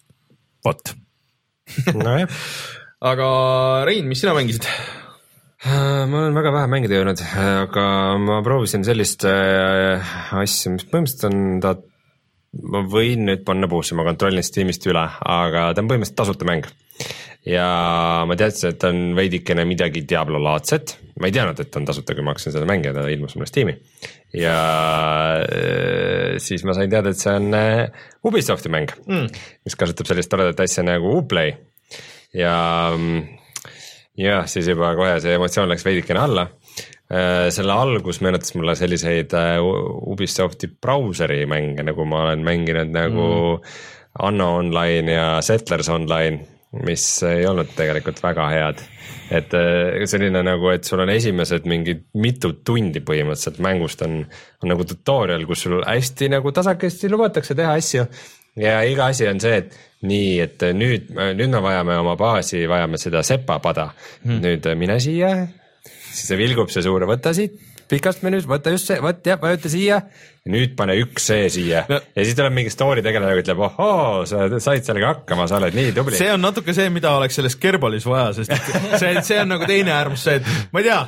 vot. Nojah. Aga Rein, mis sina mängisid? Ma olen väga vähe mängida jõudnud, aga ma proovisin sellist äh, asja, mis põhimõtteliselt on ta, ma võin nüüd panna puusse, ma kontrollin Steamist üle, aga ta on põhimõtteliselt tasuta mäng. Ja ma teadsin, et on veidikene midagi Diablo-laadset, ma ei teadnud, et on tasuta, kui ma hakkasin seda mängida, ta ilmus mulle Steam'i. Ja äh, siis ma sain teada, et see on äh, Ubisofti mäng, mm. mis kasutab sellist toredat asja nagu Uplay. Ja jah, siis juba kohe see emotsioon läks veidikene alla. Selle algus meenutas mulle selliseid Ubisofti brauseri mänge, nagu ma olen mänginud nagu mm. Anno Online ja Settlers Online, mis ei olnud tegelikult väga head. Et selline nagu, et sul on esimesed mingid mitu tundi põhimõtteliselt mängust on, on nagu tutorial, kus sul hästi nagu tasakesti lubatakse teha asju. Ja iga asi on see, et nii, et nüüd, nüüd me vajame oma baasi, vajame seda sepapada. Hmm. Nüüd mine siia, siis see vilgub see suure, võtta siit pikast menüüs, võtta just see, võt, jah, vajuta siia ja nüüd pane üks see siia. No. Ja siis tuleb mingi story tegeleja, ütleb, ohoo, sa said sellega hakkama, sa oled nii tubli. See on natuke see, mida oleks selles Kerbalis vaja, sest see, see on nagu teine äärmus see, et ma ei tea,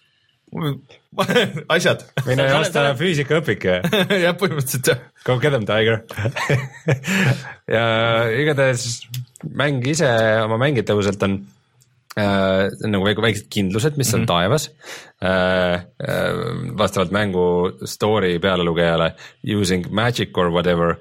asjad. Mine osta füüsikaõpik ja jah, põhimõtteliselt jah. Go get them, Tiger. Ja igatahes mäng ise oma mängitavuselt on äh, nagu väiksed kindlused, mis on mm-hmm. taevas äh, äh, vastavalt mängu story pealelugejale using magic or whatever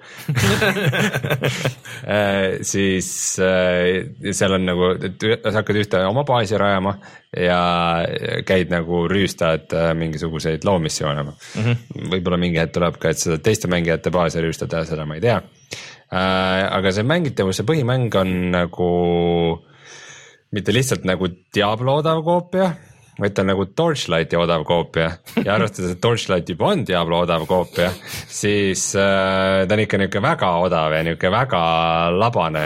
äh, siis äh, seal on nagu, et sa hakkad ühte oma baasi rajama ja käid nagu rüüstad mingisuguseid loomissioone mm-hmm. võib-olla mingi hetk tuleb ka, et seda teiste mängijate baasi rüüstada, seda ma ei tea äh, aga see mängitavus, see põhimäng on nagu mitte lihtsalt nagu Diablo odav koopia, vaid ta on nagu Torchlighti odav koopia ja arvestades, et Torchlight juba on Diablo odav koopia, siis äh, ta on ikka niuke väga odav ja niuke väga labane,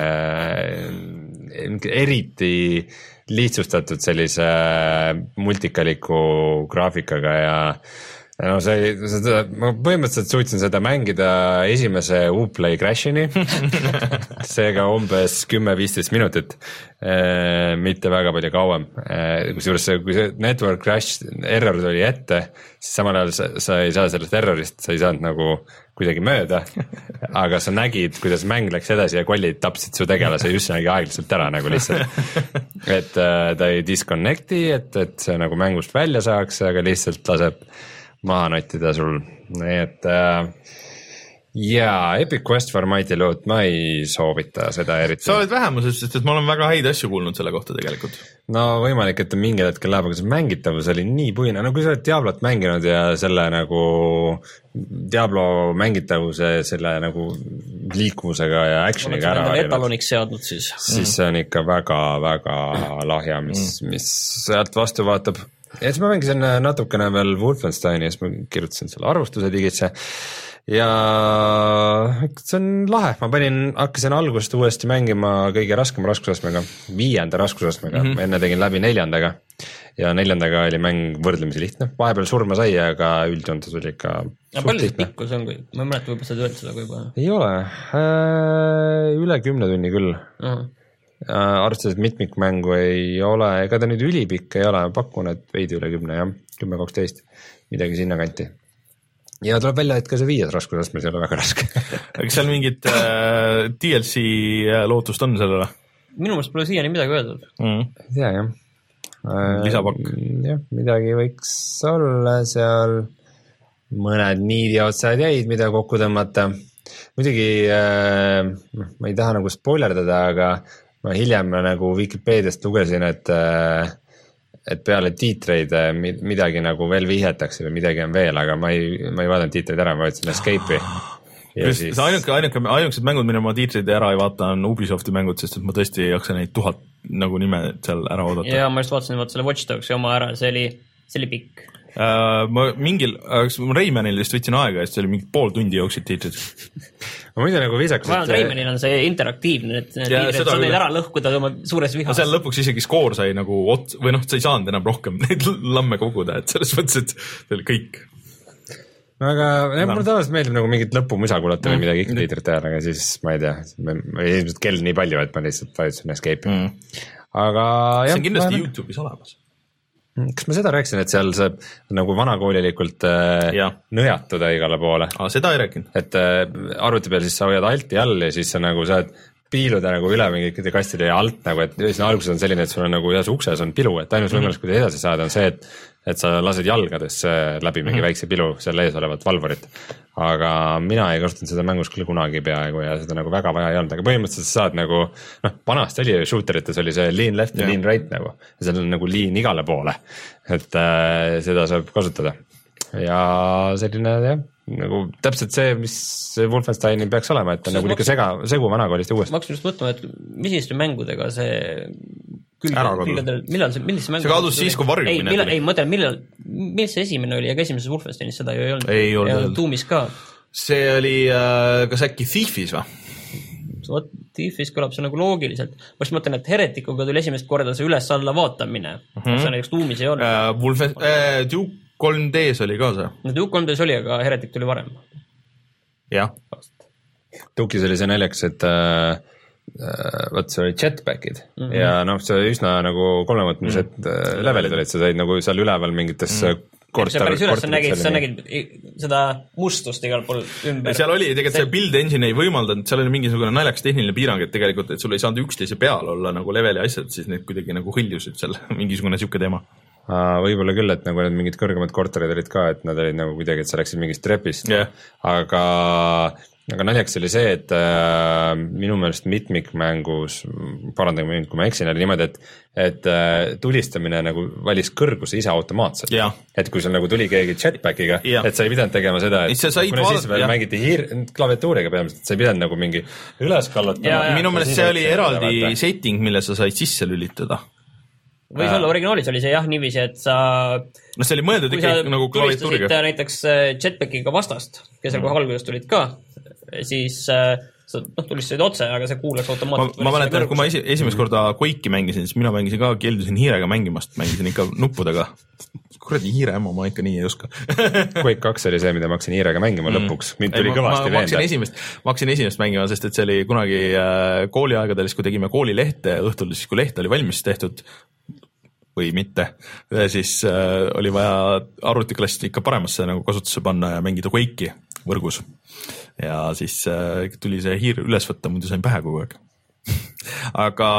eriti lihtsustatud sellise multikaliku graafikaga ja no see, seda, ma põhimõtteliselt suutsin seda mängida esimese Uplay crash'ini, seega umbes kümme viisteist minutit, e, mitte väga palju kauem. E, kusjuures see, kui see network crash error tuli ette, siis samal ajal sa, sa ei saa sellest errorist, sa ei saanud nagu kuidagi mööda, aga sa nägid, kuidas mäng läks edasi ja kollid tapsid su tegelase just nägi aeglaselt ära nagu lihtsalt. Et äh, ta ei disconnecti, et, et see nagu mängust välja saaks, aga lihtsalt laseb maha nottida sul, nii et äh, jaa, Epic Quest for Mighty Loot, ma ei soovita seda eriti. Sa oled vähemuses, sest et ma olen väga häid asju kuulnud selle kohta tegelikult. No võimalik, et mingil hetkel läheb, aga see mängitavus oli nii puine, no kui sa oled Diablot mänginud ja selle nagu Diablo mängitavuse selle nagu liikuvusega ja actioniga ära etaloniks seadnud siis. Siis see on ikka väga-väga lahja, mis, mis sealt vastu vaatab. Ja siis ma mängisin natukene veel Wolfensteini ja siis ma kirjutasin selle arvustuse digitse ja see on lahe, ma panin, hakkasin algust uuesti mängima kõige raskema raskusastmega, viienda raskusastmega, mm-hmm. enne tegin läbi neljandaga ja neljandaga oli mäng võrdlemisi lihtne, vahepeal surma sai, aga üldjoontes oli ikka ja palju see pikku see on, kui ma ei mäleta võib-olla seda öelnud seda kui juba ei ole, äh, üle kümne tunni küll uh-huh. Arvestades, et mitmikmängu ei ole, ega ta nüüd ülipikk ei ole, ma pakun, et veidi üle kümne, jah, kümme kaksteist, midagi sinna kanti. Ja tuleb välja, et ka see viies raskusastmes ei ole väga raske. Kas seal mingit äh, D L C lootust on sellele? Minu meelest pole siiani midagi öeldud. Mm. Ei tea, jah. Äh, Lisapakk. Jah, midagi võiks olla seal, mõned niidiotsad jäid, mida kokku tõmmata. Muidugi, äh, ma ei taha nagu spoilerdada, aga ma hiljem nagu Wikipediast lugesin, et, et peale tiitreid midagi nagu veel vihjatakse või midagi on veel, aga ma ei, ma ei vaadanud tiitreid ära, ma võtsin Escape'i. Siis... Ainuke, ainuke, ainukesed mängud, mille ma tiitreid ära ei vaata, on Ubisofti mängud, sest et ma tõesti ei jaksa neid tuhat nagu nime seal ära oodata. Ja ma just vaatasin, vaat selle Watch Dogs oma ära, see oli, see oli pikk. Uh, ma mingil, Raymanil vist võtsin aega, et see oli mingi pool tundi jooksid tiitrid. Ma muidu nagu viisakas, et... Raymanil on see interaktiivne, et need tiitrid saad neid ära lõhkuda oma suures vihas. No seal lõpuks isegi skoor sai nagu ots... või noh, sa ei saanud enam rohkem neid lamme koguda, et selles mõttes, et see oli kõik. no aga jah, mulle tavaliselt meeldib nagu mingit lõpumusa kuulata või midagi ikka tiitrit teha, aga siis ma ei tea, ilmselt kell nii palju, et ma lihtsalt vajutasin escape'i mm. aga see on kindlasti ma... YouTube'is olemas. Kas ma seda rääkisin, et seal saab nagu vanakoolilikult äh, nõjatuda igale poole? Aa, seda ei rääkinud. Et äh, arvuti peal siis sa hoiad alti all ja siis sa nagu saad piiluda nagu üle mingite kastide ja alt nagu, et siin alguses on selline, et sul on nagu ühes ukses on pilu, et ainus võimalus, kuidas edasi saada, on see, et et sa lased jalgadesse läbi mingi mm-hmm. väikse pilu selle ees olevat valvurit. Aga mina ei kasutanud seda mängus küll kunagi peaaegu ja seda nagu väga vaja ei olnud, aga põhimõtteliselt sa saad nagu, noh, vanasti oli shooterites oli see lean left ja yeah. lean right nagu, ja seal on nagu lean igale poole, et äh, seda saab kasutada. Ja selline, jah, nagu täpselt see, mis Wolfensteini peaks olema, et on nagu ikka sega, segu vanakoolist ja uuesti. Ma hakkasin just mõtlema, et milliste mängudega see külgedel, millal see, millise mängu see kadus siis, kui varjumine tuli. Ei, mõtlen, millal, mis see esimene oli, aga esimeses Wolfensteinis seda ju ei olnud. Ei olnud. Ja Doomis ka. See oli, äh, kas äkki Thiefis või? Vot Thiefis kõlab see nagu loogiliselt. Ma just mõtlen, et Heretikuga tuli esimest korda see üles-alla vaatamine. Mm-hmm. See näiteks Doomis ei olnud. Uh, Wolfen, uh, Duke kolm D-s oli ka see. No Duke kolm D-s oli, aga Heretik tuli varem. Jah. Duke'is oli see näljaks, et äh, võt see oli jetpackid mm-hmm. ja noh, see üsna nagu kolmemõõtmised mm-hmm. levelid olid, sa said nagu seal üleval mingites mm-hmm. korter, päris üles, sa nägid, sa nägid seda mustust igal pool ümber. Seal oli, tegelikult see build engine ei võimaldanud, seal oli mingisugune naljakas tehniline piirang, et tegelikult, et sul ei saanud üksteise peal olla nagu leveli asjad, siis need kuidagi nagu hõljusid seal, mingisugune siuke teema. Võib-olla küll, et nagu need mingid kõrgemad korterid olid ka, et nad olid nagu kuidagi, et sa läksid mingist trepist yeah. aga aga naljaks oli see, et äh, minu meelest mitmikmängus, parandage mind, kui ma eksin, oli niimoodi, et, et äh, tulistamine nagu valis kõrguse ise automaatselt yeah. et kui sul nagu tuli keegi jetpackiga yeah. et sa ei pidanud tegema seda, et kuna vaadata, siis veel yeah. mängiti hiir, klaviatuuriga peamiselt, et sa ei pidanud nagu mingi üles kallutama. Minu meelest see oli eraldi vaata. Setting, mille sa said sisse lülitada. Võis olla originaalis oli see jah niiviisi, et sa no see oli mõeldud ikka nagu klaviatuuriga. Näiteks jetpackiga vastast, kes seal mm. kohe alguses tulid ka, siis sa noh, tulistasid otse, aga see kuulaks automaatselt. Ma, ma mäletan, et kui ma esi, esimest korda Quake'i mängisin, siis mina mängisin ka, keeldusin hiirega mängimast, mängisin ikka nuppudega. Kuradi hiire ämma, ma ikka nii ei oska. Quake kaks oli see, mida ma hakkasin hiirega mängima mm. lõpuks. Mind tuli ei, kõvasti ma, ma, esimest, ma hakkasin esimest mängima, sest et see oli kunagi äh, kooliaegadel, kui tegime koolilehte õhtul, siis kui leht oli valmis tehtud, või mitte, siis äh, oli vaja arvutiklassi ikka paremasse nagu kasutusse panna ja mängida Quake'i võrgus. Ja siis äh, tuli see hiir üles võtta, muidu sain pähe kogu aeg. Aga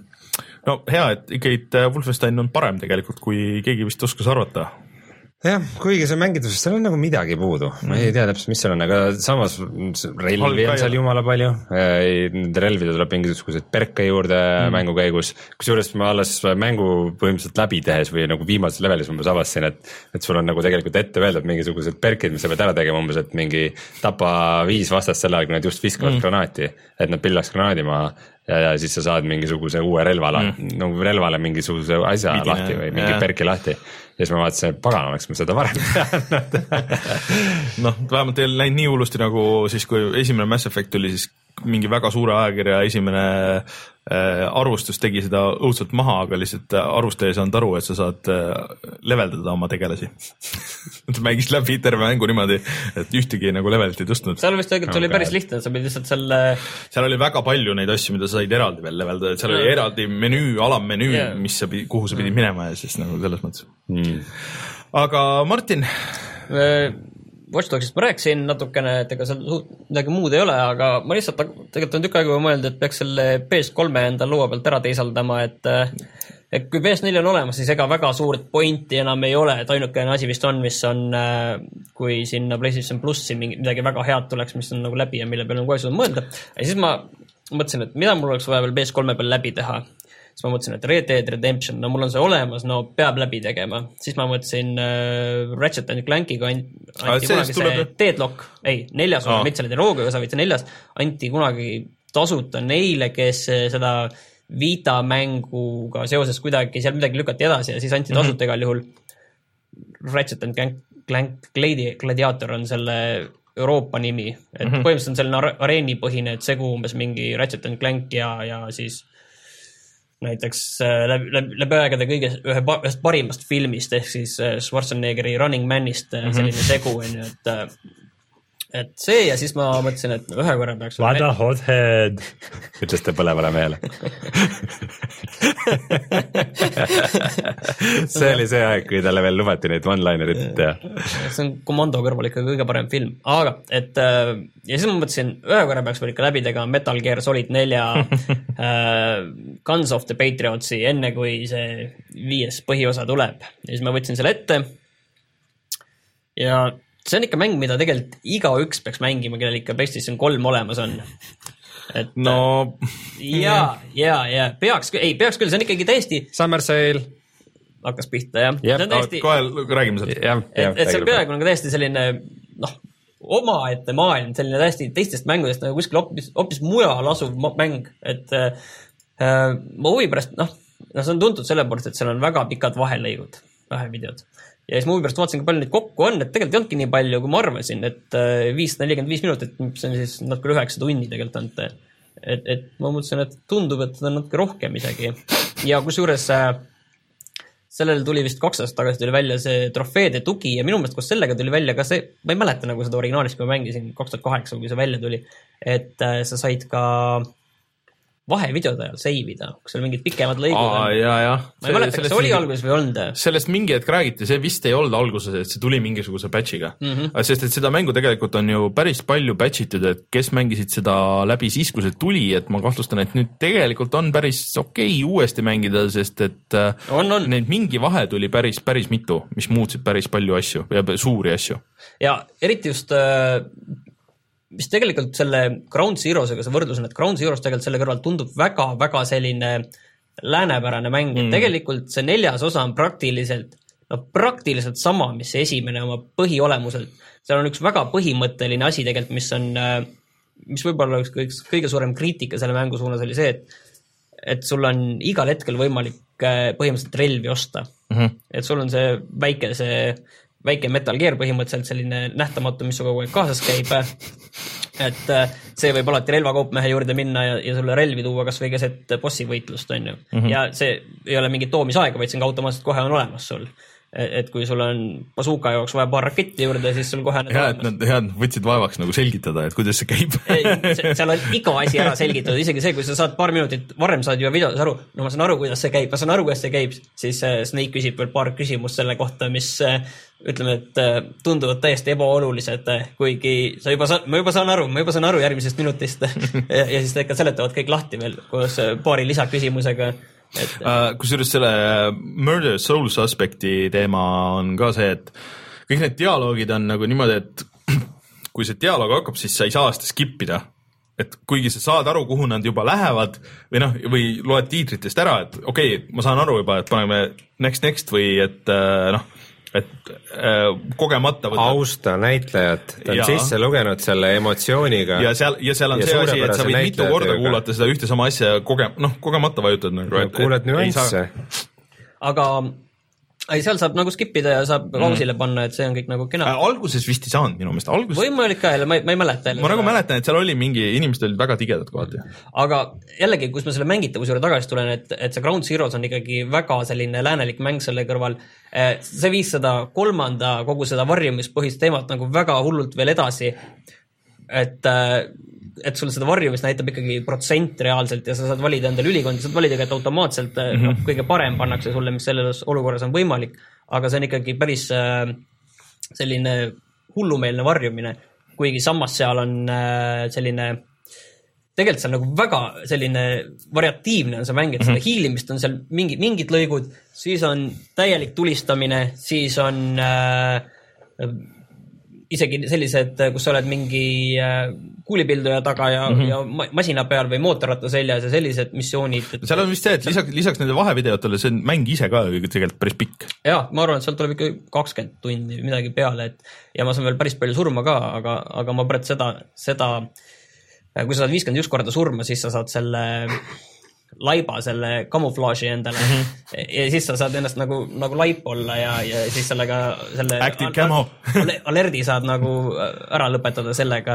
no hea, et ikkagi Wolfenstein on parem tegelikult, kui keegi vist oskas arvata. Jah, kuigi see mängiduses, seal on nagu midagi puudu. Ma ei tea täpselt, mis seal on, aga samas relvi on seal jumala palju. Nende relvide tuleb mingisugused perke juurde mm. mängu käigus. Kusjuures ma alles mängu põhimõtteliselt läbi tehes või nagu viimases levelis umbes avastasin, et, et sul on nagu tegelikult ette öeldud mingisugused perkid, mis sa pead ära tegema umbes, et mingi tapa viis vastast selle ajal, kui nad just viskavad mm. granaati, et nad pillaks granaadi maha. Ja, ja siis sa saad mingisuguse uue relva mm. nagu relvale mingisuguse asja Midine, lahti või mingi jah. Perki lahti. Ja siis ma vaatasin, et pagan oleks ma seda varem teadnud. noh, vähemalt ei läinud nii hullusti nagu siis, kui esimene Mass Effect tuli, siis mingi väga suure ajakirja esimene äh, arvustus tegi seda õudselt maha, aga lihtsalt arvustaja ei saanud aru, et sa saad äh, leveldada oma tegelasi. Ta mängis läbi terve mängu niimoodi, et ühtegi nagu levelit ei tõstnud. Seal vist tegelikult okay. oli päris lihtne, sa pidid lihtsalt selle... Seal oli väga palju neid asju, mida sa said eraldi veel leveldada, et seal oli eraldi menüü, alammenüü, yeah. mis sa pidi, kuhu sa pidid minema ja siis nagu selles mõttes. Mm. Aga Martin? Watch Dogsist ma rääkisin natukene, et ega seal midagi muud ei ole, aga ma lihtsalt tegelikult on tükk aega mõelnud, et peaks selle P S kolme enda loa pealt ära teisaldama, et, et kui P S neli on olemas, siis ega väga suurt pointi enam ei ole, et ainukene asi vist on, mis on, kui sinna PlayStation Plussi midagi väga head tuleks, mis on nagu läbi ja mille peale on kohe suuda mõelda. Ja siis ma mõtlesin, et mida mul oleks vaja veel P S kolme peal läbi teha. Siis ma mõtlesin, et Red Dead Redemption, no mul on see olemas, no peab läbi tegema. Siis ma mõtlesin uh, Ratchet and Clankiga anti kunagi see Deadlock, ei, neljas osa, mitte selle Deroga osa, vaid see neljas, anti kunagi tasuta neile, kes seda Vita mänguga seoses kuidagi seal midagi lükati edasi ja siis anti tasuta mm-hmm. igal juhul. Ratchet and Clank Gladiator on selle Euroopa nimi, et mm-hmm. põhimõtteliselt on selline areenipõhine, et segu umbes mingi Ratchet and Clank ja, ja siis näiteks läbi, läbi, läbi aegade kõige ühe ühest parimast filmist ehk siis Schwarzeneggeri Running Manist mm-hmm. selline segu on ju, et et see ja siis ma mõtlesin, et ühe korra peaks What a hot head ütles ta põlevale mehele see oli see aeg, kui talle veel lubati neid one-linerit teha. See on Commando kõrval ikka kõige parem film, aga et ja siis ma mõtlesin, ühe korra peaks veel ikka läbi tegema Metal Gear Solid nelja uh, Guns of the Patriotsi, enne kui see viies põhiosa tuleb ja siis ma võtsin selle ette ja see on ikka mäng, mida tegelikult igaüks peaks mängima, kellel ikka PlayStation kolm olemas on. Et, no ja, ja, ja peaks, ei, peaks küll, see on ikkagi täiesti Summer Sale hakkas pihta, jah. Jep, täiesti... kohe räägime sealt. Et, et see on peaaegu nagu täiesti selline noh, omaette maailm, selline täiesti teistest mängudest nagu kuskil hoopis, hoopis mujal asuv mäng, et äh, ma huvi pärast, noh, no see on tuntud selle poolt, et seal on väga pikad vahelõigud, vahevideod. Ja siis mu pärast vaatasin, kui palju neid kokku on, et tegelikult ei olnudki nii palju, kui ma arvasin, et viissada nelikümmend viis minutit, see on siis natuke üheksa tunni tegelikult ante. Et, et ma mõtlesin, et tundub, et seda on natuke rohkem isegi. Ja kusjuures sellele tuli vist kaks aastat tagasi tuli välja see trofeede tugi ja minu meelest koos sellega tuli välja ka see, ma ei mäleta nagu seda originaalist, kui ma mängisin kaks tuhat kaheksa, kui see välja tuli, et sa said ka vahevideode ajal seivida, kus seal mingid pikemad lõigud Aa, on. Ja, ja. Ma ei mäleta, kas see oli alguses või olnud? Sellest mingi hetk räägiti, see vist ei olnud alguses, et see tuli mingisuguse patchiga. Mm-hmm. Sest et seda mängu tegelikult on ju päris palju patchitud, et kes mängisid seda läbi siis, kui see tuli, et ma kahtlustan, et nüüd tegelikult on päris okei okay uuesti mängida, sest et on, on. Neid mingi vahe tuli päris, päris mitu, mis muutsid päris palju asju ja suuri asju. Ja eriti just mis tegelikult selle Ground Zeroesega see võrdlus on, et Ground Zeroes tegelikult selle kõrval tundub väga-väga selline läänepärane mäng, et mm. tegelikult see neljas osa on praktiliselt, no praktiliselt sama, mis see esimene oma põhiolemuselt. Seal on üks väga põhimõtteline asi tegelikult, mis on, mis võib-olla üks kõige, kõige suurem kriitika selle mängu suunas oli see, et, et sul on igal hetkel võimalik põhimõtteliselt relvi osta. Mm-hmm. Et sul on see väike see väike Metal Gear põhimõtteliselt selline nähtamatu, mis su kogu aeg kaasas käib. Et see võib alati relvakoopmehe juurde minna ja, ja sulle relvi tuua kas või keset bossi võitlust, on ju. Mm-hmm. Ja see ei ole mingi toomisaega, vaid see on automaatselt kohe on olemas sul. Et kui sul on bazooka jooks vaja paar raketti juurde, siis sul kohe... Hea, et nad head võtsid vaevaks nagu selgitada, et kuidas see käib. Seal on iga asi ära selgitada, isegi see, kui sa saad paar minutit varem saad juba videos aru, no ma saan aru, kuidas see käib, ma saan aru, kuidas see käib, siis Snake küsib veel paar küsimust selle kohta, mis ütleme, et tunduvad täiesti ebaolulised, kuigi sa juba saan, ma juba saan aru, ma juba saan aru järgmisest minutist ja, ja siis ta ikka seletavad kõik lahti veel koos paari lisaküsimusega. Et... Uh, kusjuures selle Murder Soul Suspecti teema on ka see, et kõik need dialoogid on nagu niimoodi, et kui see dialoog hakkab, siis sa ei saa seda skippida. Et kuigi sa saad aru, kuhu nad juba lähevad või noh, või loed tiitritest ära, et okei, okay, ma saan aru juba, et paneme next next või et noh, et äh, kogemata võtab. Austa näitlejat, ta on ja. Sisse lugenud selle emotsiooniga. Ja seal, ja seal on ja see asi, et sa võid mitu korda tööga. Kuulata seda ühte sama asja koge, noh, kogemata vajutad. Nagu, et, kuuled nüansse. Aga ei, seal saab nagu skippida ja saab pausile mm. panna, et see on kõik nagu kena. Äh, alguses vist ei saanud minu meelest. Alguses... Võimalik ka jälle, ma ei, ma ei mäleta jälle. Ma nagu mäletan, et seal oli mingi, inimesed olid väga tigedad kohati. Aga jällegi, kus ma selle mängitavuse juurde tagasi tulen, et, et see Ground Zeroes on ikkagi väga selline läänelik mäng selle kõrval. See viis seda kolmanda kogu seda varjumispõhist teemat nagu väga hullult veel edasi. Et, et sul seda varjumist näitab ikkagi protsent reaalselt ja sa saad valida endale ülikondi, saad valida, et automaatselt mm-hmm. no, kõige parem pannakse sulle, mis selles olukorras on võimalik, aga see on ikkagi päris äh, selline hullumeelne varjumine, kuigi samas seal on äh, selline, tegelikult see on nagu väga selline variatiivne on see mäng, et mm-hmm. seda hiilimist on seal mingi, mingid lõigud, siis on täielik tulistamine, siis on äh, isegi sellised, kus sa oled mingi kuulipilduja taga ja, mm-hmm. ja masina peal või mootorratta seljas ja sellised missioonid. Et... seal on vist see, et lisaks, lisaks nende vahevideotele see mäng ise ka tegelikult päris pikk. Jaa, ma arvan, et seal tuleb ikka kakskümmend tundi midagi peale, et ja ma saan veel päris palju surma ka, aga, aga ma pärast seda, seda, kui sa saad viiskümmend üks korda surma, siis sa saad selle laiba, selle kamuflaaži endale mm-hmm. ja siis sa saad ennast nagu, nagu laip olla ja, ja siis sellega selle Active camo alerdi saad nagu ära lõpetada sellega,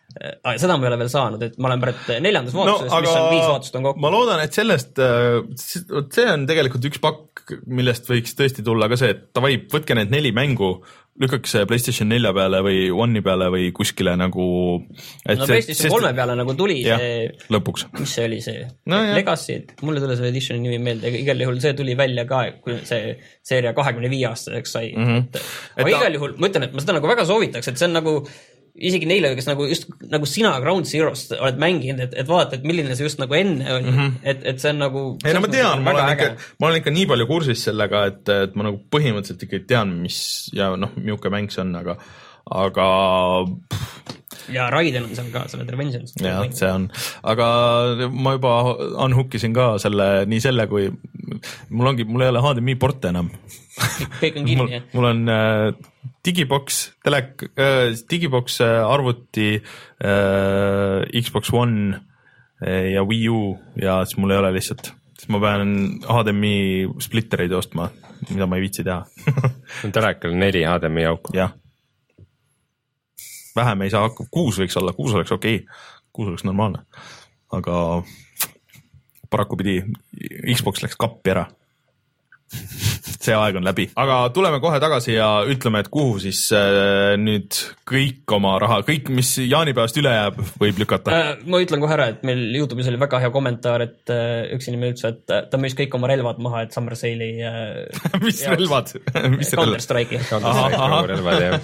seda ma ei ole veel saanud, et ma olen pärit neljandas vaatuses no,, mis on viis vaatust on kokku. Ma loodan, et sellest, see on tegelikult üks pakk, millest võiks tõesti tulla ka see, et ta võib, võtke need neli mängu, lükkaks PlayStation nelja peale või One'i peale või kuskile nagu et no PlayStation kolme peale nagu tuli jah, see lõpuks. Mis see oli see? No, Legacy, mulle tuli see editioni nimi meelde, igal juhul see tuli välja ka, kui see seeria kahekümne viie aastaseks sai mm. -hmm. Et, aga et igal juhul, ma ütlen, et ma seda nagu väga soovitaks, et see on nagu isegi neile, kes nagu just nagu sina Ground Zero'st oled mänginud, et, et vaata, et milline see just nagu enne oli, mm -hmm. et, et see on nagu ei no ma tean, ma olen, ikka, ma olen ikka nii palju kursis sellega, et, et ma nagu põhimõtteliselt ikka tean, mis ja noh, milline mäng see on, aga aga pff. ja Raiden on seal ka, selle Revengeance. jah, see on, aga ma juba unhookisin ka selle, nii selle kui mul ongi, mul ei ole H D M I porte enam kõik on kinni, jah? mul on äh, Digibox, telek, äh, Digibox äh, arvuti, äh, Xbox One äh, ja Wii U ja siis mul ei ole lihtsalt, siis ma pean H D M I splittereid ostma, mida ma ei viitsi teha telekal neli H D M I auku. jah. Vähem ei saa hakka, kuus võiks olla, kuus oleks okei okay., kuus oleks normaalne, aga paraku pidi, Xbox läks kappi ära. see aeg on läbi, aga tuleme kohe tagasi ja ütleme, et kuhu siis äh, nüüd kõik oma raha, kõik, mis jaanipäevast üle jääb, võib lükata äh,. ma ütlen kohe ära, et meil YouTube'is oli väga hea kommentaar, et äh, üks inimene ütles, et äh, ta müüs kõik oma relvad maha, et Summer Sale'i äh, mis jaoks, relvad? Counter-Strike'i Counter-Strike'i relvad, jah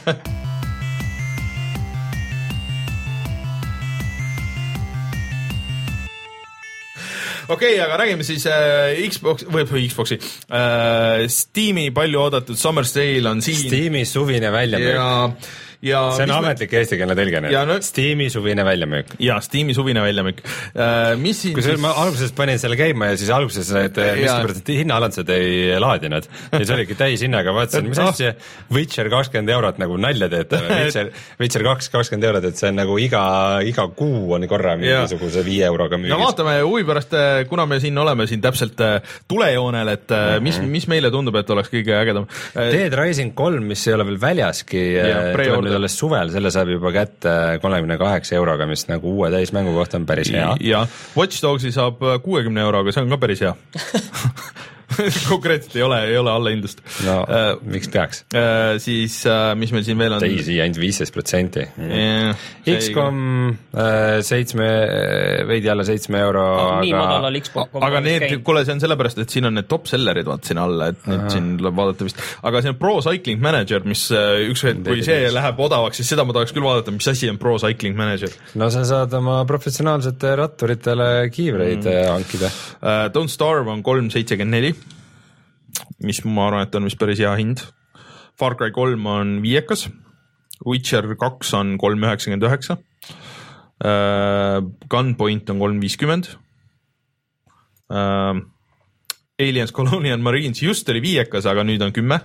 okei okay,, aga räägime siis äh, Xbox või Xboxi äh, Steam'i palju oodatud Summer Sale on siin. Steam'i suvine väljamüük. Ja, ja see on ametlik me... eestikeelne tõlge. No... Steam'i suvine väljamüük. ja Steam'i suvine väljamüük. Äh, mis siin kui siis... ma alguses panin selle käima ja siis alguses need miskipärast hinnaalandused ei laadinud. Ja siis oligi täis hinnaga, vaatasin, mis asja Witcher kakskümmend eurot nagu nalja teete. Witcher, Witcher kaks kakskümmend eurot, et see on nagu iga, iga kuu on korra mingisuguse viie euroga müügis. No vaatame huvi pärast, kuna me siin oleme siin täpselt tulejoonel, et mm-hmm. mis, mis meile tundub, et oleks kõige ägedam. Dead Rising kolm, mis ei ole veel väljaski, tuleb nüüd alles suvel, selle saab juba kätte kolmekümne kaheksa euroga, mis nagu uue täismängu kohta on päris hea. Ja Watch Dogsi saab kuuekümne euroga, see on ka päris hea. Konkreetselt ei ole, ei ole allahindlust. No, uh, miks peaks? Uh, siis, uh, mis meil siin veel on? Teisi ainult viisteist protsenti. X COM uh, seitsme, veidi alla seitsme euro. Ah, nii madalal Xbox. Aga need, kuule, see on sellepärast, et siin on need top sellerid, vaat siin alla, et nüüd Aha. siin tuleb vaadata vist. Aga see on Pro Cycling Manager, mis üks hetk, kui see läheb odavaks, siis seda ma tahaks küll vaadata, mis asi on Pro Cycling Manager. No sa saad oma professionaalsete ratturitele kiivreid mm. hankida. Uh, Don't Starve on kolm seitsekümmend neli. Mis ma arvan, et on vist päris hea hind. Far Cry kolm on viiekas, Witcher kaks on kolm üheksakümmend üheksa, uh, Gunpoint on kolm viiskümmend, uh, Aliens Colonial Marines just oli viiekas, aga nüüd on kümme,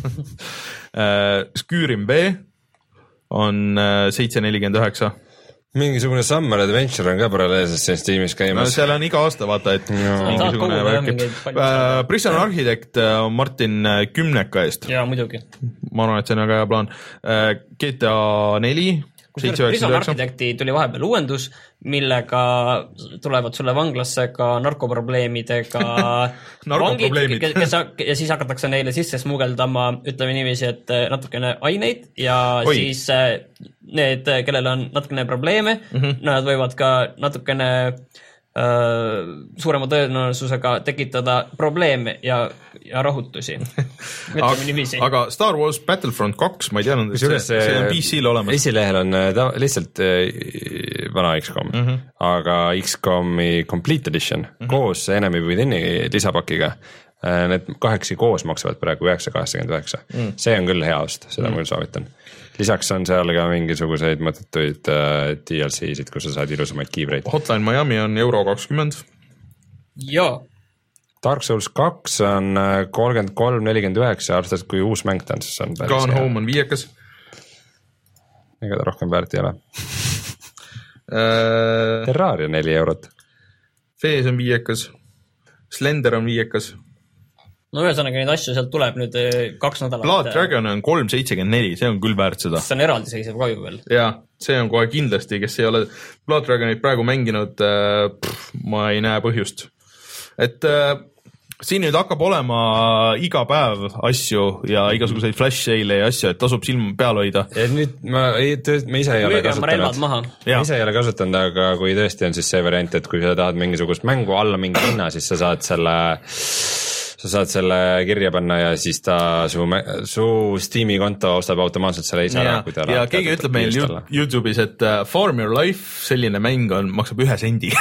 uh, Skyrim B on uh, seitse nelikümmend üheksa. Mingisugune Summer Adventure on ka paralleelselt siin Steamis käimas. No, seal on iga aasta vaata, et no. mingisugune värk. Uh, Prison Architect on Martin kümneka eest. Jaa, muidugi. Ma arvan, et see on väga hea plaan. Uh, G T A neli Prison Architecti tuli vahepeal uuendus, millega tulevad sulle vanglasse ka narkoprobleemidega vangid, kes, ja siis hakatakse neile sisse smugeldama, ütleme niiviisi, et natukene aineid ja Oi. siis need, kellel on natukene probleeme, mm-hmm. nad võivad ka natukene äh, suurema tõenäosusega tekitada probleeme ja, ja rahutusi. aga, aga Star Wars Battlefront kaks, ma ei teadnud, et see, see on P C-l olemas. Esilehel on ta, lihtsalt vana X COM, mm-hmm. aga X COM-i Complete Edition mm-hmm. koos Enemy Within'i lisapakiga. Need kaheksi koos maksavad praegu üheksa kaheksakümmend üheksa. Mm. See on küll hea ost, seda mm. ma küll soovitan. Lisaks on seal ka mingisuguseid mõttetuid uh, D L C-sid, kus sa saad ilusamaid kiivreid. Hotline Miami on euro kakskümmend. Jaa. Dark Souls kaks on kolmkümmend kolm nelikümmend üheksa, arvestades kui uus mäng ta on, siis on päris Gone hea. Home on viiekas. Ega ta rohkem väärt ei ole. Terraria neli eurot. Fees on viiekas. Slender on viiekas. no ühesõnaga neid asju sealt tuleb nüüd kaks nädalat. Blood Dragon on kolm seitsekümmend neli, see on küll väärt seda. See on eraldiseisev ka ju veel. Jaa, see on kohe kindlasti, kes ei ole Blood Dragonit praegu mänginud, pff, ma ei näe põhjust. Et äh, siin nüüd hakkab olema iga päev asju ja igasuguseid flash sale'e ja asju, et tasub silm peal hoida. Ja nüüd ma, ei, ma ise ei ole kasutanud, ma ise ei ole kasutanud, aga kui tõesti on siis see variant, et kui sa tahad mingisugust mängu alla mingi hinna, siis sa saad selle sa saad selle kirja panna ja siis ta su, su Steam'i konto ostab automaatselt selle ise ära. Ja, ja keegi ütleb meil YouTube'is, et uh, Farm Your Life, selline mäng on, maksab ühe sendi.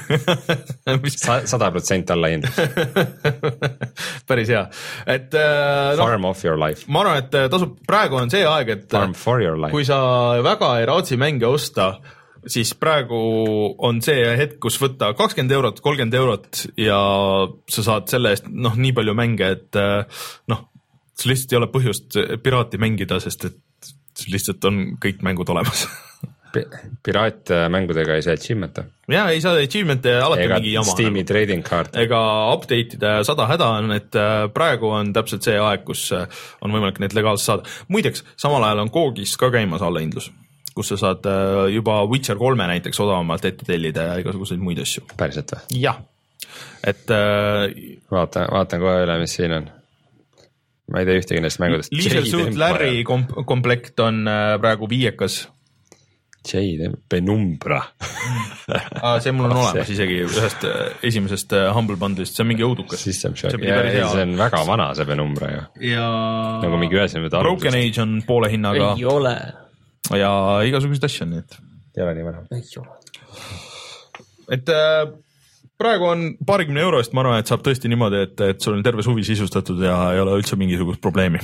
sada protsenti alla hind. Päris hea. Et, uh, Farm no, of Your Life. Ma arvan, et tasub, praegu on see aeg, et Farm for Your Life. Kui sa väga ei raatsi mänge osta, siis praegu on see hetk, kus võtta kakskümmend eurot, kolmkümmend eurot ja sa saad selle eest noh, nii palju mänge, et noh, sul lihtsalt ei ole põhjust piraati mängida, sest et lihtsalt on kõik mängud olemas. Piraatmängudega ei saa achievement'e. Jaa, ei saa achievement'e alati ega mingi jama. Steam'i trading card. Ega update'ida sada häda on, et praegu on täpselt see aeg, kus on võimalik need legaalselt saada. Muideks, samal ajal on Googis ka käimas allahindlus, kus sa saad juba Witcher kolme näiteks odavamalt ette tellida ja igasuguseid muid asju. Päriselt või? Jah. Et äh, vaatan, vaatan kohe üle, mis siin on. Ma ei tea ühtegi neist mängudest. Leisure Suit Larry kom- komplekt on äh, praegu viiekas. Jade Penumbra. See mul on olemas isegi ühest esimesest Humble Bundle'ist, see on mingi õudukas. System Shock, ja, ja see on väga vana see Penumbra ju. Ja nagu mingi ühesime Broken Age on poole hinnaga. Ei ole. Ja igasugused asju on nii, et ei ole nii vana. Ei ole. Et äh, praegu on paarikümne euro eest, ma arvan, et saab tõesti niimoodi, et, et sul on terve suvi sisustatud ja ei ole üldse mingisugust probleemi.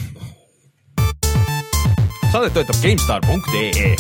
Saadet töötab GameStar punkt ee.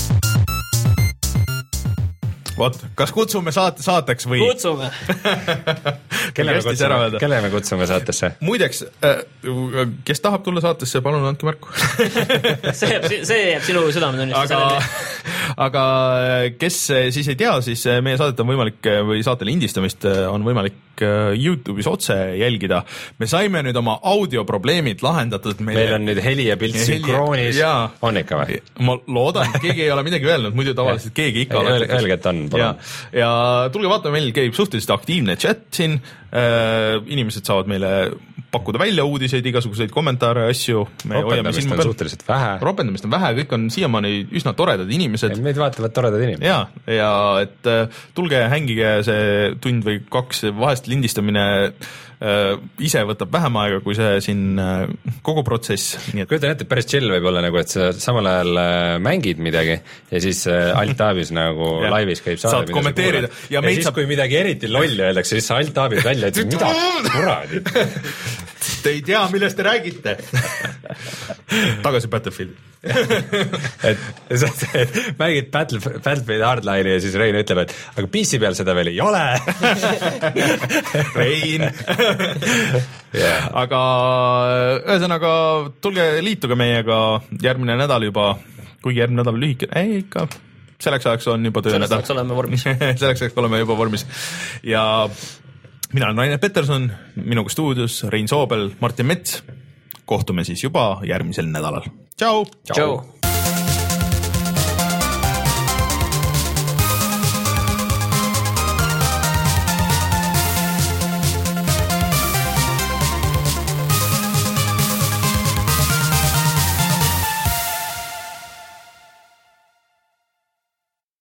Vot, kas kutsume saate saateks või? Kutsume. Kelle me kutsume, kelle me kutsume saatesse? Muideks, kes tahab tulla saatesse, palun andke märku. see, jääb, see jääb sinu südametunnistuse aga, aga kes siis ei tea, siis meie saadet on võimalik või saate lindistamist on võimalik YouTube'is otse jälgida. Me saime nüüd oma audioprobleemid lahendatud. Meil, meil on nüüd heli ja pilt sünkroonis. On ikka või? Ma loodan, et keegi ei ole midagi öelnud, muidu tavaliselt keegi ikka ei, öelge, et on. Ja, ja tulge vaatame, meil käib suhteliselt aktiivne chat siin, äh, inimesed saavad meile pakkuda välja uudiseid, igasuguseid kommentaare, asju. Ropendamist on suhteliselt vähe. Ropendamist on vähe, kõik on siiamaani üsna toredad inimesed. Ja meid vaatavad toredad inimesed. Ja, ja et äh, tulge hängige see tund või kaks, vahest lindistamine äh, ise võtab vähem aega, kui see siin äh, kogu protsess. Nii et... Kujutan ette, päris chill võib olla, nagu, et sa samal ajal äh, mängid midagi ja siis äh, alt-taabis nagu laivis käib saade. Saad kommenteerida. Ja, ja siis, saab... kui midagi eriti lolli öeldakse, siis sa alt-taabid välja, et mida kuradi. Te ei tea, millest te räägite. Tagasi Battlefield. et sa mängid Battle, Battlefield Hardline'i ja siis Rein ütleb, et aga P C peal seda veel ei ole. Rein. yeah. Aga ühesõnaga, tulge liituge meiega järgmine nädal juba, kuigi järgmine nädal lühike, ei ikka, selleks ajaks on juba töö nädal. Selleks ajaks oleme vormis. selleks ajaks oleme juba vormis. Ja mina olen Rainer Peterson, minuga stuudios Rein Soobel, Martin Mets. Kohtume siis juba järgmisel nädalal. Tšau! Tšau!